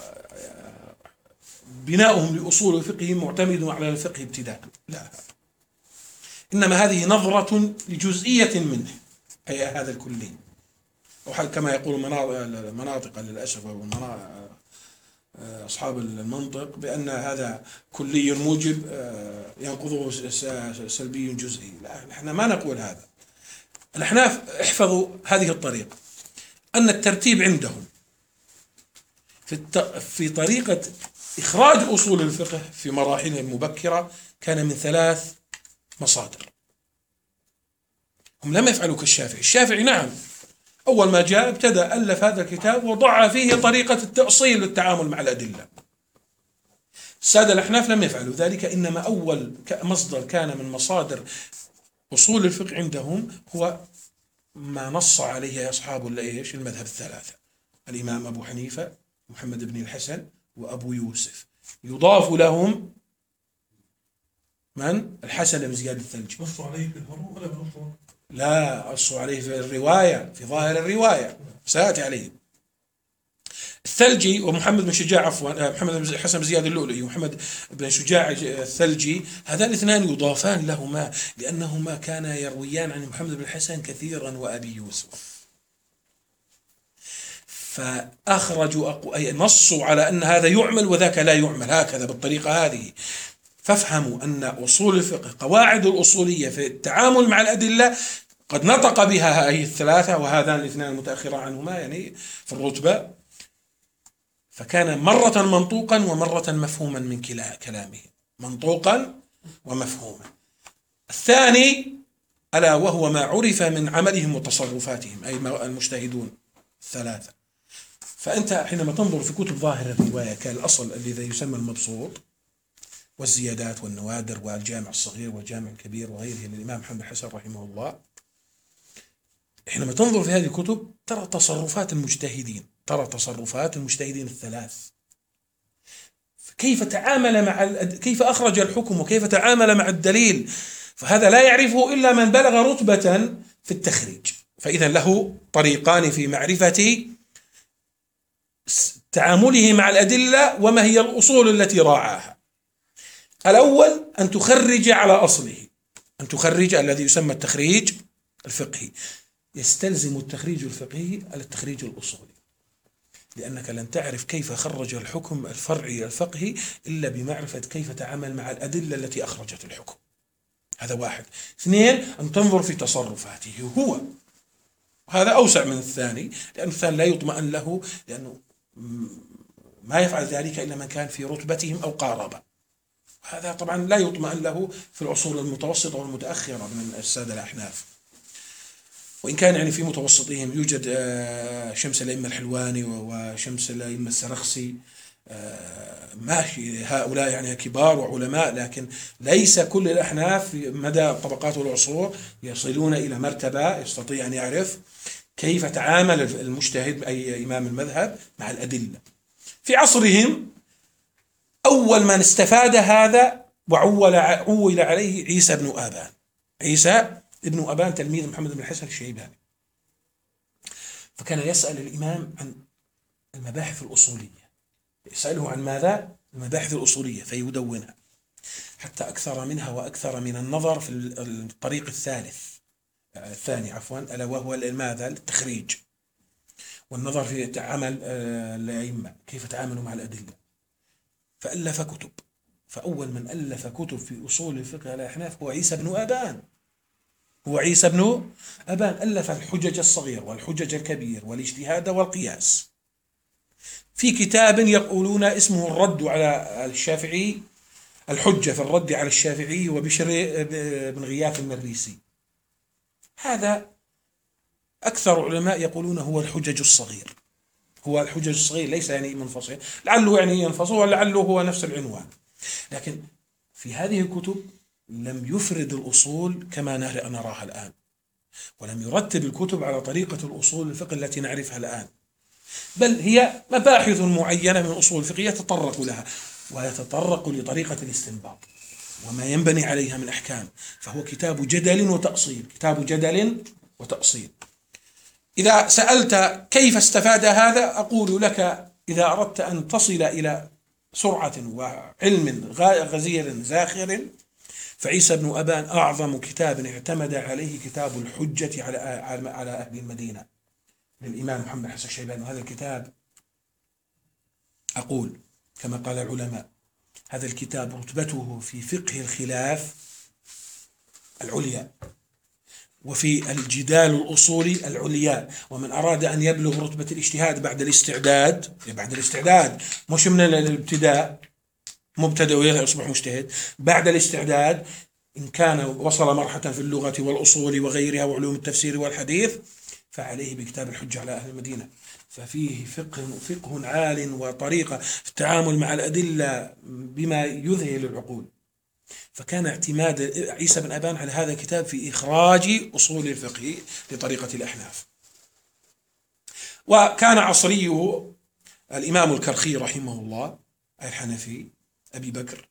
Speaker 1: بناؤهم لأصول فقههم معتمد على الفقه ابتداء، لا، إنما هذه نظرة لجزئية منه، أي هذا الكلي، أو كما يقول المناطق للأسف، أو أصحاب المنطق، بأن هذا كلي موجب ينقضه سلبي جزئي. لا، نحن ما نقول هذا. الأحناف احفظوا هذه الطريقة، أن الترتيب عندهم في طريقة إخراج أصول الفقه في مراحله المبكرة كان من 3 مصادر. هم لم يفعلوا كالشافعي. الشافعي نعم أول ما جاء ابتدأ ألف هذا الكتاب وضع فيه طريقة التأصيل والتعامل مع الأدلة. السادة الأحناف لم يفعلوا ذلك، إنما أول مصدر كان من مصادر أصول الفقه عندهم هو ما نص عليه أصحاب المذهب الثلاثة: الإمام أبو حنيفة، محمد بن الحسن، وأبو يوسف. يضاف لهم من؟ الحسن بن زياد الثلجي.
Speaker 2: نصوا عليه بالمرء ولا بالمرء؟
Speaker 1: لا، نصوا عليه في الرواية، في ظاهر الرواية، سيأتي عليه. الثلجي ومحمد بن شجاع، محمد بن حسن بن زياد اللؤلؤي ومحمد بن شجاع الثلجي، هذان الاثنان يضافان لهما لأنهما كانا يرويان عن محمد بن الحسن كثيرا وأبي يوسف، فأخرجوا أي نصوا على أن هذا يعمل وذاك لا يعمل، هكذا بالطريقة هذه. فافهموا أن أصول الفقه، قواعد الأصولية في التعامل مع الأدلة، قد نطق بها هذه الثلاثة، وهذان الاثنان المتأخرة عنهما يعني في الرتبة، فكان مرة منطوقا ومرة مفهوما من كلا كلامه، منطوقا ومفهوما. الثاني ألا وهو ما عرف من عملهم وتصرفاتهم، أي المجتهدون الثلاثة. فأنت حينما تنظر في كتب ظاهر الرواية كالأصل الذي يسمى المبسوط، والزيادات والنوادر والجامع الصغير والجامع الكبير وغيره للإمام محمد بن حسن رحمه الله، حينما تنظر في هذه الكتب ترى تصرفات المجتهدين، ترى تصرفات المجتهدين الثلاث، كيف تعامل كيف أخرج الحكم وكيف تعامل مع الدليل، فهذا لا يعرفه إلا من بلغ رتبة في التخريج. فإذا له طريقان في معرفة تعامله مع الأدلة وما هي الأصول التي راعاها. الأول أن تخرج على أصله، أن تخرج الذي يسمى التخريج الفقهي. يستلزم التخريج الفقهي على التخريج الأصولي، لأنك لن تعرف كيف خرج الحكم الفرعي الفقهي إلا بمعرفة كيف تعامل مع الأدلة التي أخرجت الحكم. هذا واحد. اثنين، أن تنظر في تصرفاته هو، هذا أوسع من الثاني، لأن الثاني لا يطمئن له، لأنه ما يفعل ذلك إلا من كان في رتبتهم أو قارب. هذا طبعا لا يطمئن له في العصور المتوسطة والمتأخرة من السادة الأحناف، وإن كان يعني في متوسطهم يوجد شمس الأئمة الحلواني وشمس الأئمة السرخسي، ماشي، هؤلاء يعني كبار وعلماء، لكن ليس كل الأحناف في مدى طبقات العصور يصلون إلى مرتبة يستطيع أن يعرف كيف تعامل المجتهد أي إمام المذهب مع الأدلة. في عصرهم أول من استفاد هذا وعول عليه عيسى بن آبان. عيسى ابن أبان تلميذ محمد بن الحسن الشيباني، فكان يسأل الإمام عن المباحث الأصولية. يسأله عن ماذا؟ المباحث الأصولية، فيدونها حتى أكثر منها وأكثر من النظر في الطريق الثاني ألا وهو ماذا؟ التخريج والنظر في عمل الأئمة كيف تعاملوا مع الأدلة. فألف كتب، فأول من ألف كتب في أصول الفقه على الأحناف هو عيسى بن آبان. عيسى بن آبان ألف الحجج الصغير والحجج الكبير والاجتهاد والقياس في كتاب يقولون اسمه الرد على الشافعي، الحجة في الرد على الشافعي وبشر بن غياث المريسي. هذا أكثر علماء يقولون هو الحجج الصغير، هو الحجج الصغير، ليس يعني منفصل، لعله يعني ينفصل ولعله هو نفس العنوان. لكن في هذه الكتب لم يفرد الأصول كما نراها الآن، ولم يرتب الكتب على طريقة الأصول الفقه التي نعرفها الآن، بل هي مباحث معينة من أصول الفقه يتطرق لها، ويتطرق لطريقة الاستنباط وما ينبني عليها من أحكام. فهو كتاب جدل وتأصيل، كتاب جدل وتأصيل. إذا سألت كيف استفاد هذا، أقول لك إذا أردت أن تصل إلى سرعة وعلم غزير زاخر، فعيسى بن أبان أعظم كتاب اعتمد عليه كتاب الحجة على أهل المدينة للإمام محمد حسن الشيباني. وهذا الكتاب أقول كما قال العلماء، هذا الكتاب رتبته في فقه الخلاف العليا، وفي الجدال الأصولي العليا. ومن أراد أن يبلغ رتبة الاجتهاد بعد الاستعداد مش من الابتداء مبتدئ ويصبح مجتهد، بعد الاستعداد إن كان وصل مرحلة في اللغة والأصول وغيرها وعلوم التفسير والحديث، فعليه بكتاب الحجة على أهل المدينة. ففيه فقه عال وطريقة في التعامل مع الأدلة بما يذهل العقول. فكان اعتماد عيسى بن أبان على هذا الكتاب في إخراج أصول الفقه لطريقة الأحناف. وكان عصريه الإمام الكرخي رحمه الله الحنفي أبي بكر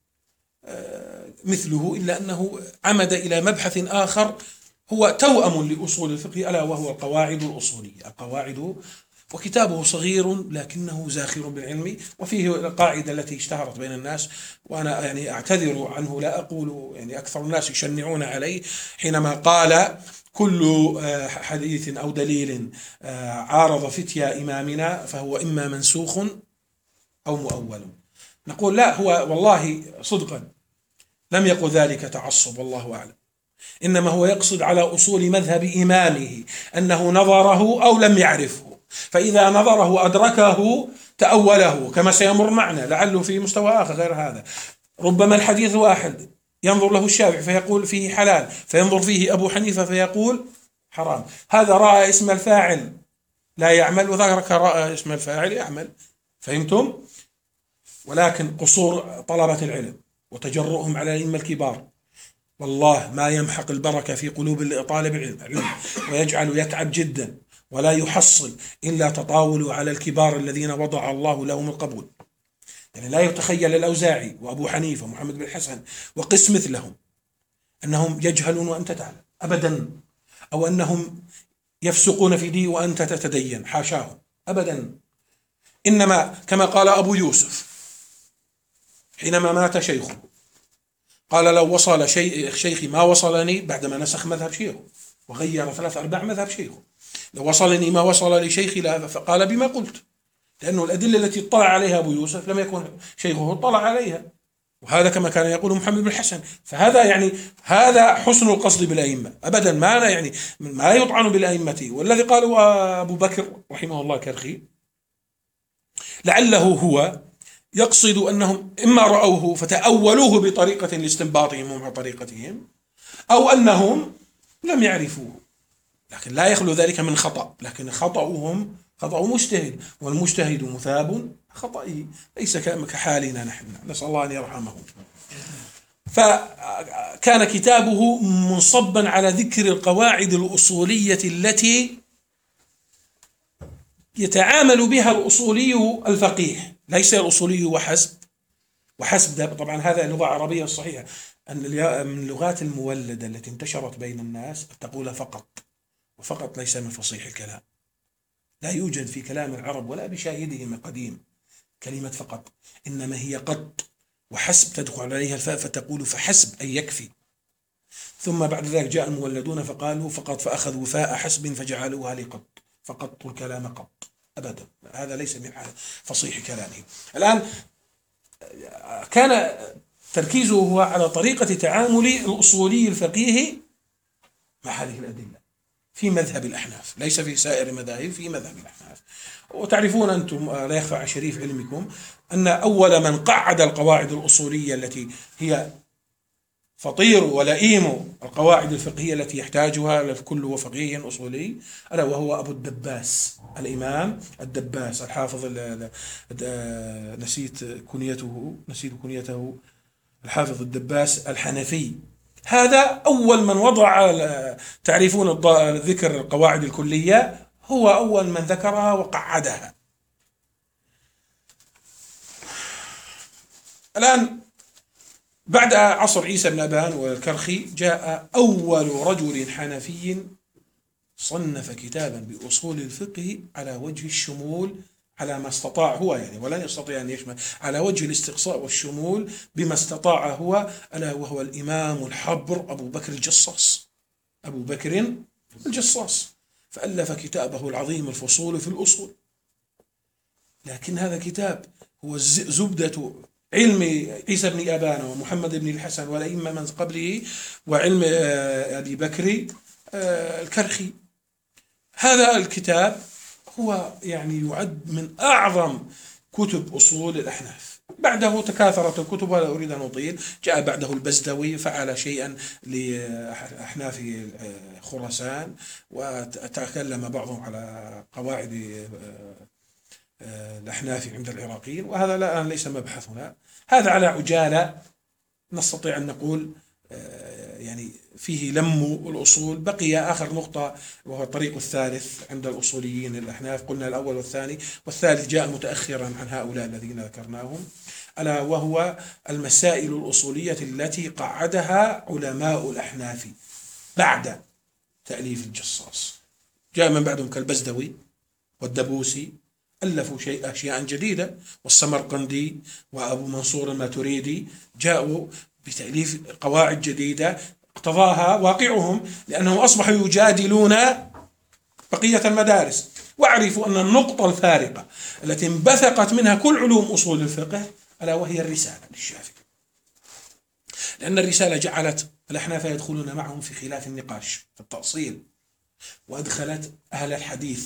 Speaker 1: مثله، إلا أنه عمد إلى مبحث آخر هو توأم لأصول الفقه، ألا وهو القواعد الأصولية. القواعد، وكتابه صغير لكنه زاخر بالعلم، وفيه القاعدة التي اشتهرت بين الناس، وأنا يعني أعتذر عنه، لا أقول يعني أكثر الناس يشنعون عليه حينما قال كل حديث أو دليل عارض فتيا إمامنا فهو إما منسوخ أو مؤول. نقول لا، هو والله صدقا لم يقل ذلك تعصب، والله أعلم، إنما هو يقصد على أصول مذهب إمامه أنه نظره أو لم يعرفه، فإذا نظره أدركه تأوله كما سيمر معنا، لعله في مستوى آخر غير هذا. ربما الحديث واحد ينظر له الشافعي فيقول فيه حلال، فينظر فيه أبو حنيفة فيقول حرام. هذا رأى اسم الفاعل لا يعمل، وذاك رأى اسم الفاعل يعمل. فهمتم؟ ولكن قصور طلبة العلم وتجرؤهم على الأئمة الكبار والله ما يمحق البركة في قلوب طالب العلم، ويجعل يتعب جدا ولا يحصل إلا تطاول على الكبار الذين وضع الله لهم القبول. يعني لا يتخيل الأوزاعي وأبو حنيفة ومحمد بن الحسن وقس مثلهم أنهم يجهلون وأنت تعلم أبدا، أو أنهم يفسقون في دين وأنت تتدين، حاشاهم أبدا. إنما كما قال أبو يوسف حينما مات شيخه، قال لو وصل شيخي ما وصلني، بعدما نسخ مذهب شيخه وغير 3/4 مذهب شيخه، لو وصلني ما وصل لشيخي لا، فقال بما قلت، لأنه الأدلة التي اطلع عليها أبو يوسف لم يكن شيخه اطلع عليها. وهذا كما كان يقول محمد بن الحسن. فهذا يعني هذا حسن القصد بالأئمة أبدا، ما لا يعني ما يطعن بالأئمة. والذي قاله أبو بكر رحمه الله كرخي لعله هو يقصد أنهم إما رأوه فتأولوه بطريقة لاستنباطهم ومع طريقتهم، أو أنهم لم يعرفوه، لكن لا يخلو ذلك من خطأ. لكن خطأهم خطأ مجتهد، والمجتهد مثاب خطئه، ليس كحالنا نحن، نسأل الله أن يرحمه. فكان كتابه منصبا على ذكر القواعد الأصولية التي يتعامل بها الأصولي الفقيه، ليس الأصولي وحسب طبعا هذا لغة عربية صحيحة. أن من اللغات المولدة التي انتشرت بين الناس تقول فقط، وفقط ليس من فصيح الكلام. لا يوجد في كلام العرب ولا بشاهدهم قديم كلمة فقط، إنما هي قط وحسب، تدخل عليها الفاء فتقول فحسب أي يكفي. ثم بعد ذلك جاء المولدون فقالوا فقط، فأخذوا فاء حسب فجعلوها لقط، فقط الكلام قط أبدا، هذا ليس من فصيح كلامه. الآن كان تركيزه هو على طريقة تعامل الأصولي الفقيه مع هذه الأدلة في مذهب الأحناف، ليس في سائر المذاهب، في مذهب الأحناف. وتعرفون أنتم لا يخفى على شريف علمكم أن أول من قعد القواعد الأصولية التي هي فطير ولئيم القواعد الفقهية التي يحتاجها كل فقيه أصولي، ألا وهو أبو الدباس، الإمام الدباس الحافظ، نسيت كنيته، الحافظ الدباس الحنفي هذا أول من وضع تعريفون ذكر القواعد الكلية، هو أول من ذكرها وقعدها. الآن بعد عصر عيسى بن أبان والكرخي جاء أول رجل حنفي صنف كتابا بأصول الفقه على وجه الشمول، على ما استطاع هو، يعني ولن يستطيع أن يشمل، على وجه الاستقصاء والشمول بما استطاع هو، ألا وهو الإمام الحبر أبو بكر الجصاص. أبو بكر الجصاص فألف كتابه العظيم الفصول في الأصول. لكن هذا كتاب هو زبدة علم عيسى بن أبان ومحمد بن الحسن والأئمة من قبله، وعلم أبي بكر الكرخي. هذا الكتاب هو يعني يعد من أعظم كتب أصول الأحناف. بعده تكاثرت الكتب ولا أريد أن أطيل. جاء بعده البزدوي فعل شيئا لأحناف خراسان، وتكلم بعضهم على قواعد الأحناف عند العراقيين، وهذا الآن ليس مبحثنا. هذا على عجالة نستطيع أن نقول يعني فيه لم الأصول. بقي آخر نقطة وهو الطريق الثالث عند الأصوليين الأحناف. قلنا الأول والثاني، والثالث جاء متأخرا عن هؤلاء الذين ذكرناهم، ألا وهو المسائل الأصولية التي قعدها علماء الأحناف بعد تأليف الجصاص. جاء من بعدهم كالبزدوي والدبوسي، ألفوا أشياء جديدة، والسمرقندي وأبو منصور الماتريدي جاءوا بتأليف قواعد جديدة اقتضاها واقعهم، لأنهم أصبحوا يجادلون بقية المدارس. واعرفوا أن النقطة الفارقة التي انبثقت منها كل علوم أصول الفقه ألا وهي الرسالة للشافعي، لأن الرسالة جعلت الأحناف يدخلون معهم في خلاف النقاش في التأصيل، وأدخلت أهل الحديث،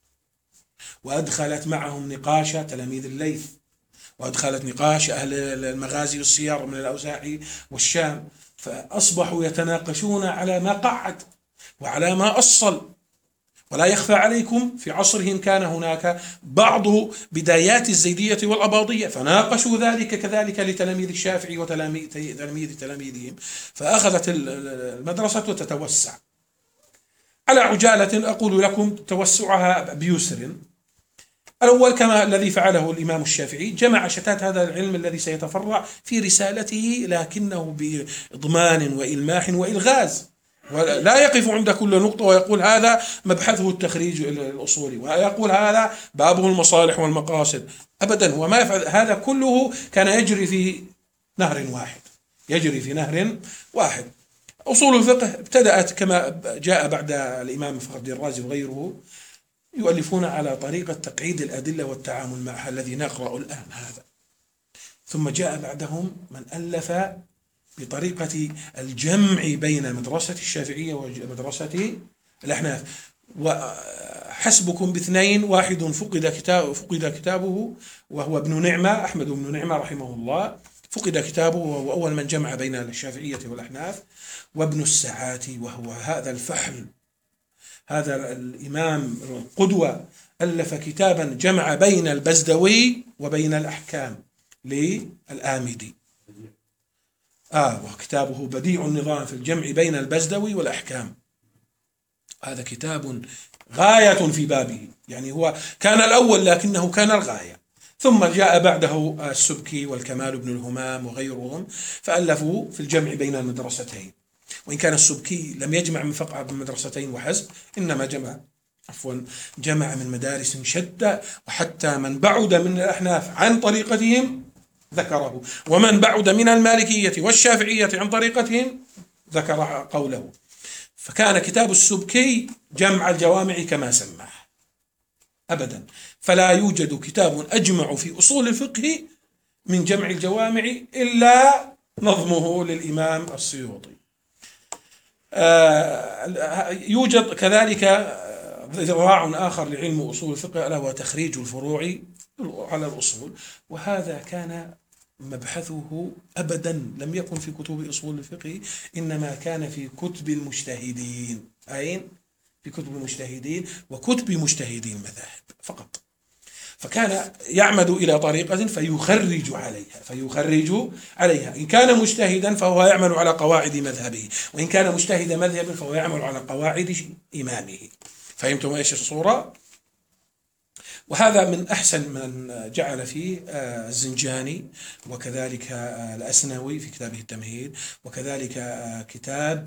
Speaker 1: وأدخلت معهم نقاش تلاميذ الليث، وأدخلت نقاش أهل المغازي والسير من الأوزاعي والشام. فأصبحوا يتناقشون على ما قعد وعلى ما أصل. ولا يخفى عليكم في عصرهم كان هناك بعض بدايات الزيدية والأباضية، فناقشوا ذلك كذلك لتلاميذ الشافعي وتلاميذ تلاميذهم، فأخذت المدرسة تتوسع. على عجالة أقول لكم توسعها بيسر. الأول كما الذي فعله الإمام الشافعي، جمع شتات هذا العلم الذي سيتفرع في رسالته، لكنه بإضمان وإلماح وإلغاز، ولا يقف عند كل نقطة ويقول هذا مبحثه التخريج الأصولي، ويقول هذا بابه المصالح والمقاصد. أبدا، هو ما يفعل هذا كله. كان يجري في نهر واحد، يجري في نهر واحد. أصول الفقه ابتدأت كما جاء بعد الإمام فخر الدين الرازي وغيره يؤلفون على طريقة تقعيد الأدلة والتعامل معها الذي نقرأ الآن هذا. ثم جاء بعدهم من ألف بطريقة الجمع بين مدرسة الشافعية ومدرسة الأحناف. وحسبكم باثنين، واحد فقد كتابه وهو ابن نعمة، أحمد بن نعمة رحمه الله، فقد كتابه وهو أول من جمع بين الشافعية والأحناف. وابن السعاتي وهو هذا الفحل، هذا الإمام القدوة، ألف كتابا جمع بين البزدوي وبين الأحكام للآمدي. وكتابه بديع النظام في الجمع بين البزدوي والأحكام. هذا كتاب غاية في بابه، يعني هو كان الأول لكنه كان الغاية. ثم جاء بعده السبكي والكمال بن الهمام وغيرهم، فألفوا في الجمع بين المدرستين. وإن كان السبكي لم يجمع من فقط بمدرستين وحسب، إنما جمع من مدارس شتى، وحتى من بعد من الأحناف عن طريقتهم ذكره، ومن بعد من المالكية والشافعية عن طريقتهم ذكر قوله. فكان كتاب السبكي جمع الجوامع كما سماه أبدا. فلا يوجد كتاب أجمع في أصول الفقه من جمع الجوامع إلا نظمه للإمام السيوطي. يوجد كذلك ذراع آخر لعلم أصول الفقه، ألا هو تخريج الفروع على الأصول، وهذا كان مبحثه أبدا لم يكن في كتب أصول الفقه، إنما كان في كتب المجتهدين، أين؟ في كتب المجتهدين وكتب مجتهدي المذاهب فقط. فكان يعمد إلى طريقة فيخرج عليها. إن كان مجتهدا فهو يعمل على قواعد مذهبه، وإن كان مجتهد مذهب فهو يعمل على قواعد إمامه. فهمتم إيش الصورة؟ وهذا من أحسن من جعل فيه الزنجاني، وكذلك الأسنوي في كتابه التمهيد، وكذلك كتاب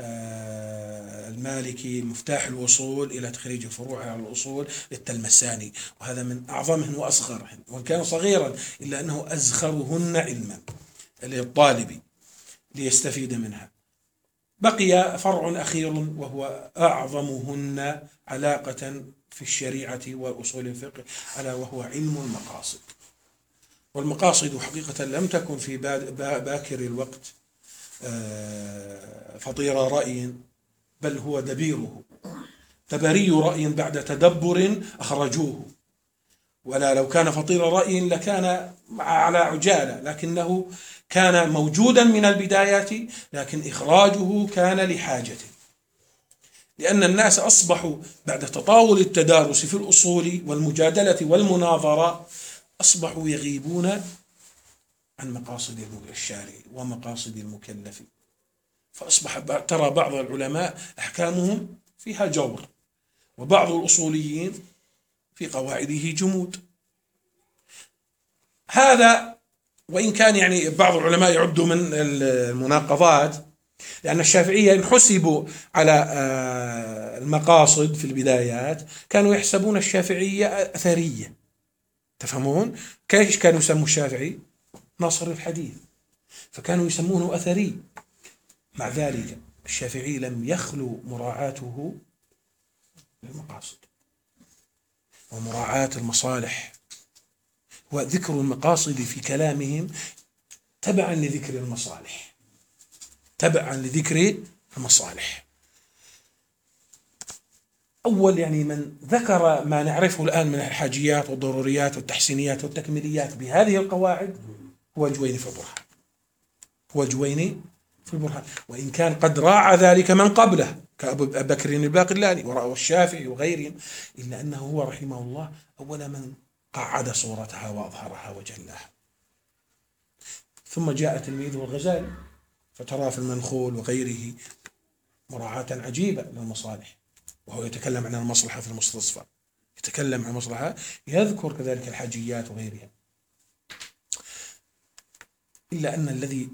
Speaker 1: المالكي مفتاح الوصول إلى تخريج الفروع على الأصول للتلمساني، وهذا من أعظمهن وأصغرهن، وإن كان صغيرا إلا أنه أزخرهن علما للطالب ليستفيد منها. بقي فرع أخير وهو أعظمهن علاقة في الشريعة وأصول الفقه، ألا وهو علم المقاصد. والمقاصد حقيقة لم تكن في باكر الوقت فطير رأي، بل هو دبري رأي بعد تدبر أخرجوه. ولا لو كان فطير رأي لكان على عجالة، لكنه كان موجودا من البدايات، لكن إخراجه كان لحاجته، لأن الناس أصبحوا بعد تطاول التدارس في الأصول والمجادلة والمناظرة أصبحوا يغيبون عن مقاصد الشارع ومقاصد المكلف، فأصبح ترى بعض العلماء أحكامهم فيها جور، وبعض الأصوليين في قواعده جمود. هذا وإن كان يعني بعض العلماء يعدوا من المناقضات، لأن الشافعية إن حسبوا على المقاصد في البدايات كانوا يحسبون الشافعية أثرية. تفهمون؟ كيف كانوا يسموا الشافعي؟ ناصر الحديث، فكانوا يسمونه أثري. مع ذلك الشافعي لم يخلو مراعاته للمقاصد ومراعاة المصالح، وذكر المقاصد في كلامهم تبعا لذكر المصالح، تبعا لذكر المصالح. أول يعني من ذكر ما نعرفه الآن من الحاجيات والضروريات والتحسينيات والتكميليات بهذه القواعد هو الجويني في البرهان، هو الجويني في البرهان، وإن كان قد راعى ذلك من قبله كأبو بكر الباقلاني والشافعي وغيرهم، إلا أنه هو رحمه الله أول من قعد صورتها وأظهرها وجلاها. ثم جاء تلميذه الغزالي فترى في المنخول وغيره مراعاة عجيبة للمصالح، وهو يتكلم عن المصلحة في المستصفى، يتكلم عن المصلحة، يذكر كذلك الحاجيات وغيرها. إلا أن الذي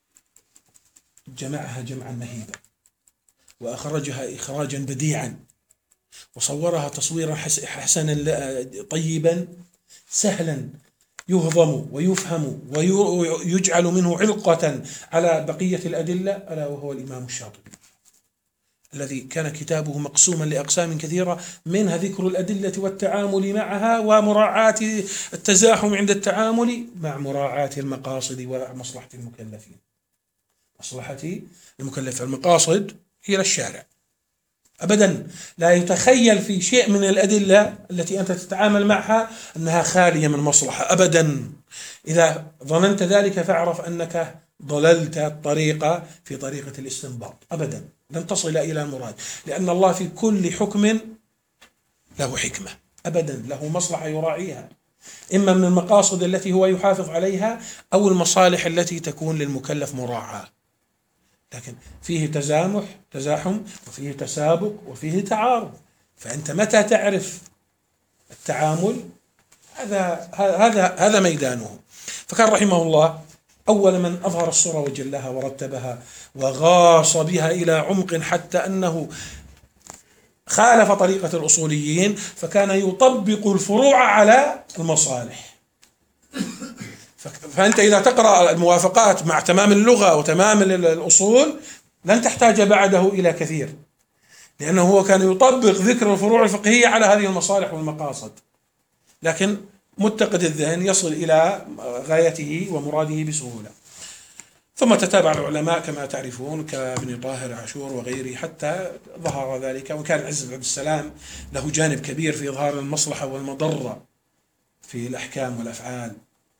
Speaker 1: جمعها جمعا مهيبا وأخرجها إخراجا بديعا وصورها تصويرا حسنا طيبا سهلا يهضم ويفهم ويجعل منه علقة على بقية الأدلة، ألا وهو الإمام الشاطبي، الذي كان كتابه مقسوما لأقسام كثيرة، منها ذكر الأدلة والتعامل معها ومراعاة التزاحم عند التعامل مع مراعاة المقاصد ومصلحة المكلفين. مصلحة المكلف، المقاصد هي للشارع أبدا، لا يتخيل في شيء من الأدلة التي أنت تتعامل معها أنها خالية من مصلحة أبدا. إذا ظننت ذلك فاعرف أنك ضللت الطريقة في طريقة الاستنباط أبدا، لن تصل إلى المراد، لأن الله في كل حكم له حكمة أبدا، له مصلحة يراعيها، إما من المقاصد التي هو يحافظ عليها أو المصالح التي تكون للمكلف مراعاة. لكن فيه تزاحم وفيه تسابق وفيه تعارض، فأنت متى تعرف التعامل هذا ميدانه. فكان رحمه الله أول من أظهر الصورة وجلها ورتبها وغاص بها إلى عمق، حتى أنه خالف طريقة الأصوليين، فكان يطبق الفروع على المصالح. فأنت إذا تقرأ الموافقات مع تمام اللغة وتمام الأصول لن تحتاج بعده إلى كثير، لأنه هو كان يطبق ذكر الفروع الفقهية على هذه المصالح والمقاصد، لكن متقد الذهن يصل إلى غايته ومراده بسهولة. ثم تتابع العلماء كما تعرفون كابن طاهر عاشور وغيره حتى ظهر ذلك، وكان عز بن عبد السلام له جانب كبير في إظهار المصلحة والمضرة في الأحكام والأفعال،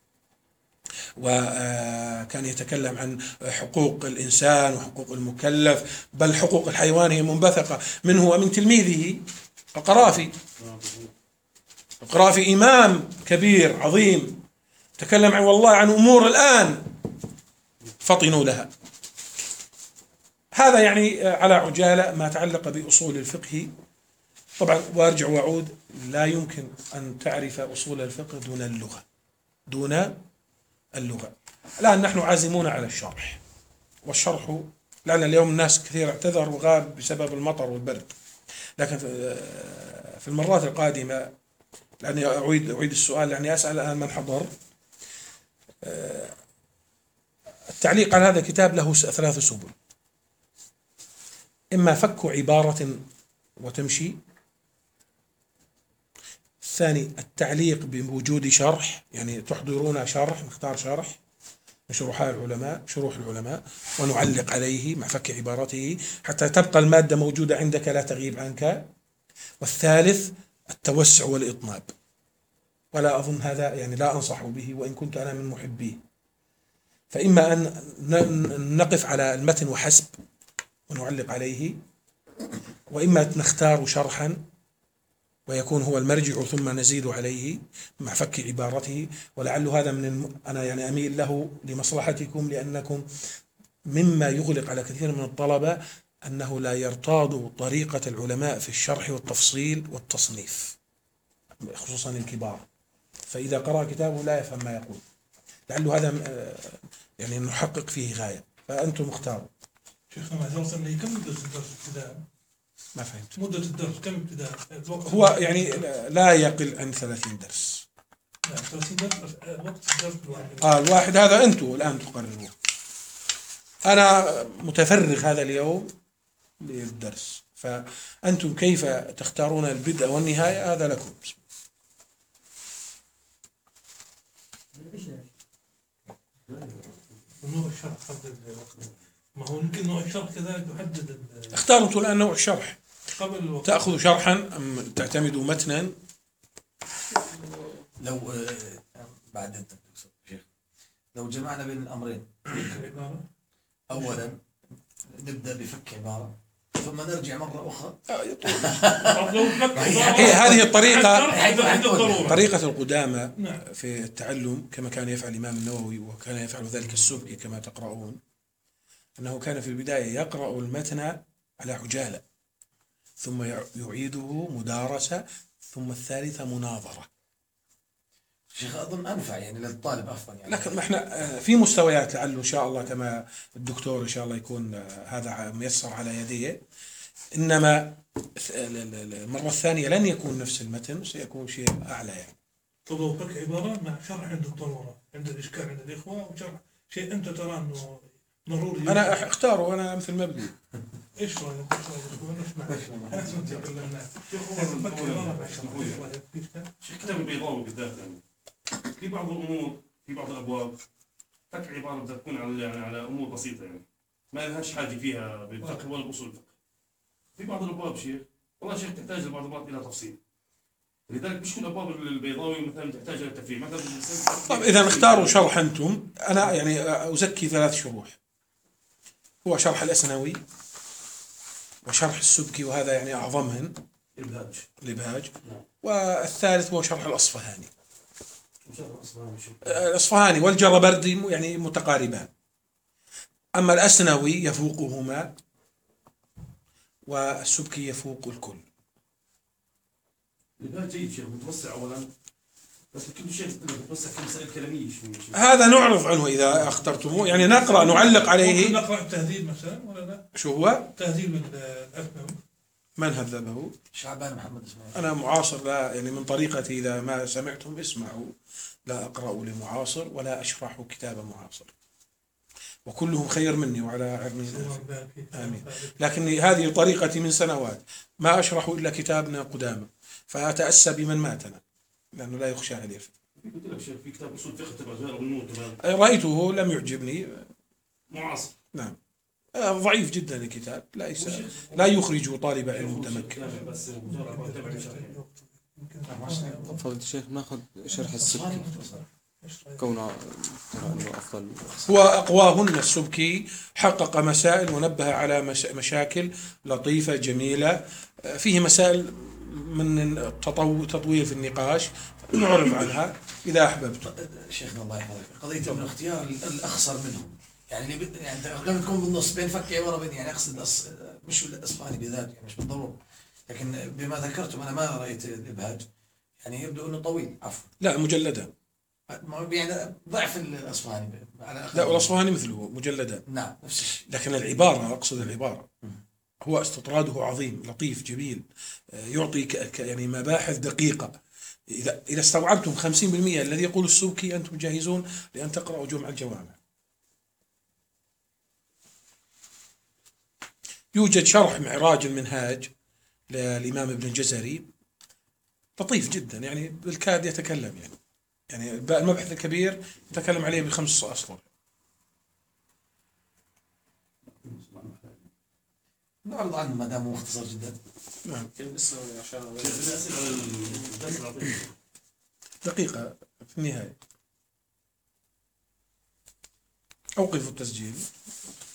Speaker 1: وكان يتكلم عن حقوق الإنسان وحقوق المكلف، بل حقوق الحيوان هي منبثقة منه ومن تلميذه القرافي. اقرأ في إمام كبير عظيم تكلم عن والله عن أمور الآن فطنوا لها. هذا يعني على عجالة ما تعلق بأصول الفقه. طبعا وارجع واعود، لا يمكن أن تعرف أصول الفقه دون اللغة، دون اللغة. الآن نحن عازمون على الشرح، والشرح لأن اليوم الناس كثير اعتذر وغاب بسبب المطر والبرد، لكن في المرات القادمة، لأني أعيد السؤال، لأني أسأل الآن من حضر. التعليق على هذا الكتاب له 3 سبل: إما فك عبارة وتمشي، الثاني التعليق بوجود شرح، يعني تحضرون شرح، نختار شرح من شروح العلماء ونعلق عليه مع فك عبارته حتى تبقى المادة موجودة عندك لا تغيب عنك. والثالث التوسع والإطناب، ولا أظن هذا يعني لا أنصح به وإن كنت أنا من محبيه. فإما أن نقف على المتن وحسب ونعلق عليه، وإما نختار شرحا ويكون هو المرجع ثم نزيد عليه مع فك عبارته. ولعل هذا أنا يعني أميل له لمصلحتكم، لأنكم مما يغلق على كثير من الطلبة أنه لا يرتاض طريقة العلماء في الشرح والتفصيل والتصنيف، خصوصا الكبار، فإذا قرأ كتابه لا يفهم ما يقول. لعل هذا يعني نحقق فيه غاية، فأنتم اختاروا.
Speaker 2: شيخنا معذرة، كم مدة الدرس ابتداء؟
Speaker 1: ما فهمت.
Speaker 2: مدة الدرس كم ابتداء؟
Speaker 1: هو يعني لا يقل عن 30 درس.
Speaker 2: لا 30 درس، وقت الدرس الواحد.
Speaker 1: الواحد هذا أنتم الآن تقررون. أنا متفرغ هذا اليوم للدرس، فأنتم كيف تختارون البدء والنهاية هذا لكم.
Speaker 2: نوع الشرح قبل الوقت، ما هو يمكن نوع الشرح كذلك يحدد.
Speaker 1: اختاروا أنتم الآن نوع الشرح.
Speaker 2: قبل الوقت
Speaker 1: تأخذوا شرحا أم تعتمدوا متنا؟
Speaker 3: لو بعد انت شيخ، لو جمعنا بين الامرين، اولا نبدا بفك عباره ثم نرجع مره اخرى.
Speaker 1: هي هذه الطريقه،
Speaker 2: طريقه
Speaker 1: طريقه القدامى في التعلم، كما كان يفعل الامام النووي وكان يفعل ذلك السبكي كما تقرؤون، انه كان في البدايه يقرا المتن على عجاله، ثم يعيده مدارسه، ثم الثالثه مناظره.
Speaker 3: شيخ أظن أنفع يعني للطالب أفضل يعني.
Speaker 1: لكن احنا في مستويات، لعله إن شاء الله كما الدكتور إن شاء الله يكون هذا ميسر على يديه، إنما المرة الثانية لن يكون نفس المتن، سيكون شيء أعلى يعني.
Speaker 2: طب لو فك عبارة مع شرح عند الضرورة، عند الإشكال عند الإخوة، وشرح شيء أنت ترى إنه ضروري.
Speaker 1: أنا أختاره، أنا مثل ما بدي.
Speaker 2: إيش رأيك؟
Speaker 4: شيخ كتاب البيضاوي بالذات يعني في بعض الامور، في بعض الابواب فك عباره بدها تكون على يعني على امور بسيطه، يعني ما لهاش حاجه فيها بالفقه ولا باصول الفقه. في بعض الابواب شيخ والله شيخ تحتاج لبعض الابواب الى تفصيل، لذلك مش كل ابواب البيضاوي مثلا تحتاج الى تفريع مثلا.
Speaker 1: طب اذا اختاروا شرح انتم، انا يعني ازكي 3 شروح: هو شرح الاسنوي، وشرح السبكي وهذا يعني اعظمهن، الابهاج، والثالث هو شرح الاصفهاني. الأصفهاني والجربردي يعني متقاربان، أما الأسنوي يفوقهما والسبكي يفوق الكل.
Speaker 4: الإبهاج جيد شيخ، متوسع أولا، بس كل شيء متوسع في مسائل كلامية شوي.
Speaker 1: هذا نعرض عنه إذا اخترتموه، يعني نقرأ نعلق عليه.
Speaker 2: نقرأ التهذيب مثلا ولا لا؟
Speaker 1: شو هو؟
Speaker 2: تهذيب الأسنوي.
Speaker 1: من هذبه؟
Speaker 3: شعبان محمد اسماعيل.
Speaker 1: أنا معاصر، لا يعني من طريقتي إذا ما سمعتم اسمعوا، لا أقرأ لمعاصر ولا أشرح كتاب معاصر، وكلهم خير مني وعلى علم. آمين. لكن هذه طريقتي من سنوات، ما أشرح إلا كتابنا قدامى، فأتأسى بمن ماتنا لأنه لا يخشى عليه.
Speaker 4: قلت لك شيخ في كتاب أصول فقه تبع زهير بن نور
Speaker 1: رأيته لم يعجبني.
Speaker 4: معاصر.
Speaker 1: نعم. ضعيف جدا الكتاب، لا يخرج طالب علم متمكن.
Speaker 5: فضيلة الشيخ ناخذ شرح السبكي كونه ترى انه افضل.
Speaker 1: هو اقواهن السبكي، حقق مسائل ونبه على مشاكل لطيفة جميلة، فيه مسائل من تطوير في النقاش نعرف عنها إذا أحببت.
Speaker 3: شيخنا الله يحفظك، قضية إنه اختيار الأخسر منهم، يعني يعني لما تكون بالنص بين فك عبارة بين، يعني أقصد مش الأسباني بذات، يعني مش بالضرورة، لكن بما ذكرتم أنا ما رأيت الإبهاج، يعني يبدو إنه طويل. عفوا.
Speaker 1: لا مجلدان.
Speaker 3: يعني ضعف الأسباني على
Speaker 1: لا والأصفهاني مثله مجلدان.
Speaker 3: نعم نفس الشيء.
Speaker 1: لكن العبارة، أقصد العبارة، هو استطراده عظيم لطيف جميل، يعطي يعني مباحث دقيقة. إذا استوعبتم 50% الذي يقول السبكي أنتم جاهزون لأن تقرأوا جمع الجوامع. يوجد شرح معراج المنهاج للإمام ابن الجزري لطيف جدا، يعني بالكاد يتكلم، يعني المبحث الكبير يتكلم عليه ب5 أسطر.
Speaker 3: نعرض عنه ما دام مختصر جدا.
Speaker 1: نعم.
Speaker 4: الأسئلة على الدرس العظيم.
Speaker 1: دقيقة في النهاية. أوقفوا التسجيل.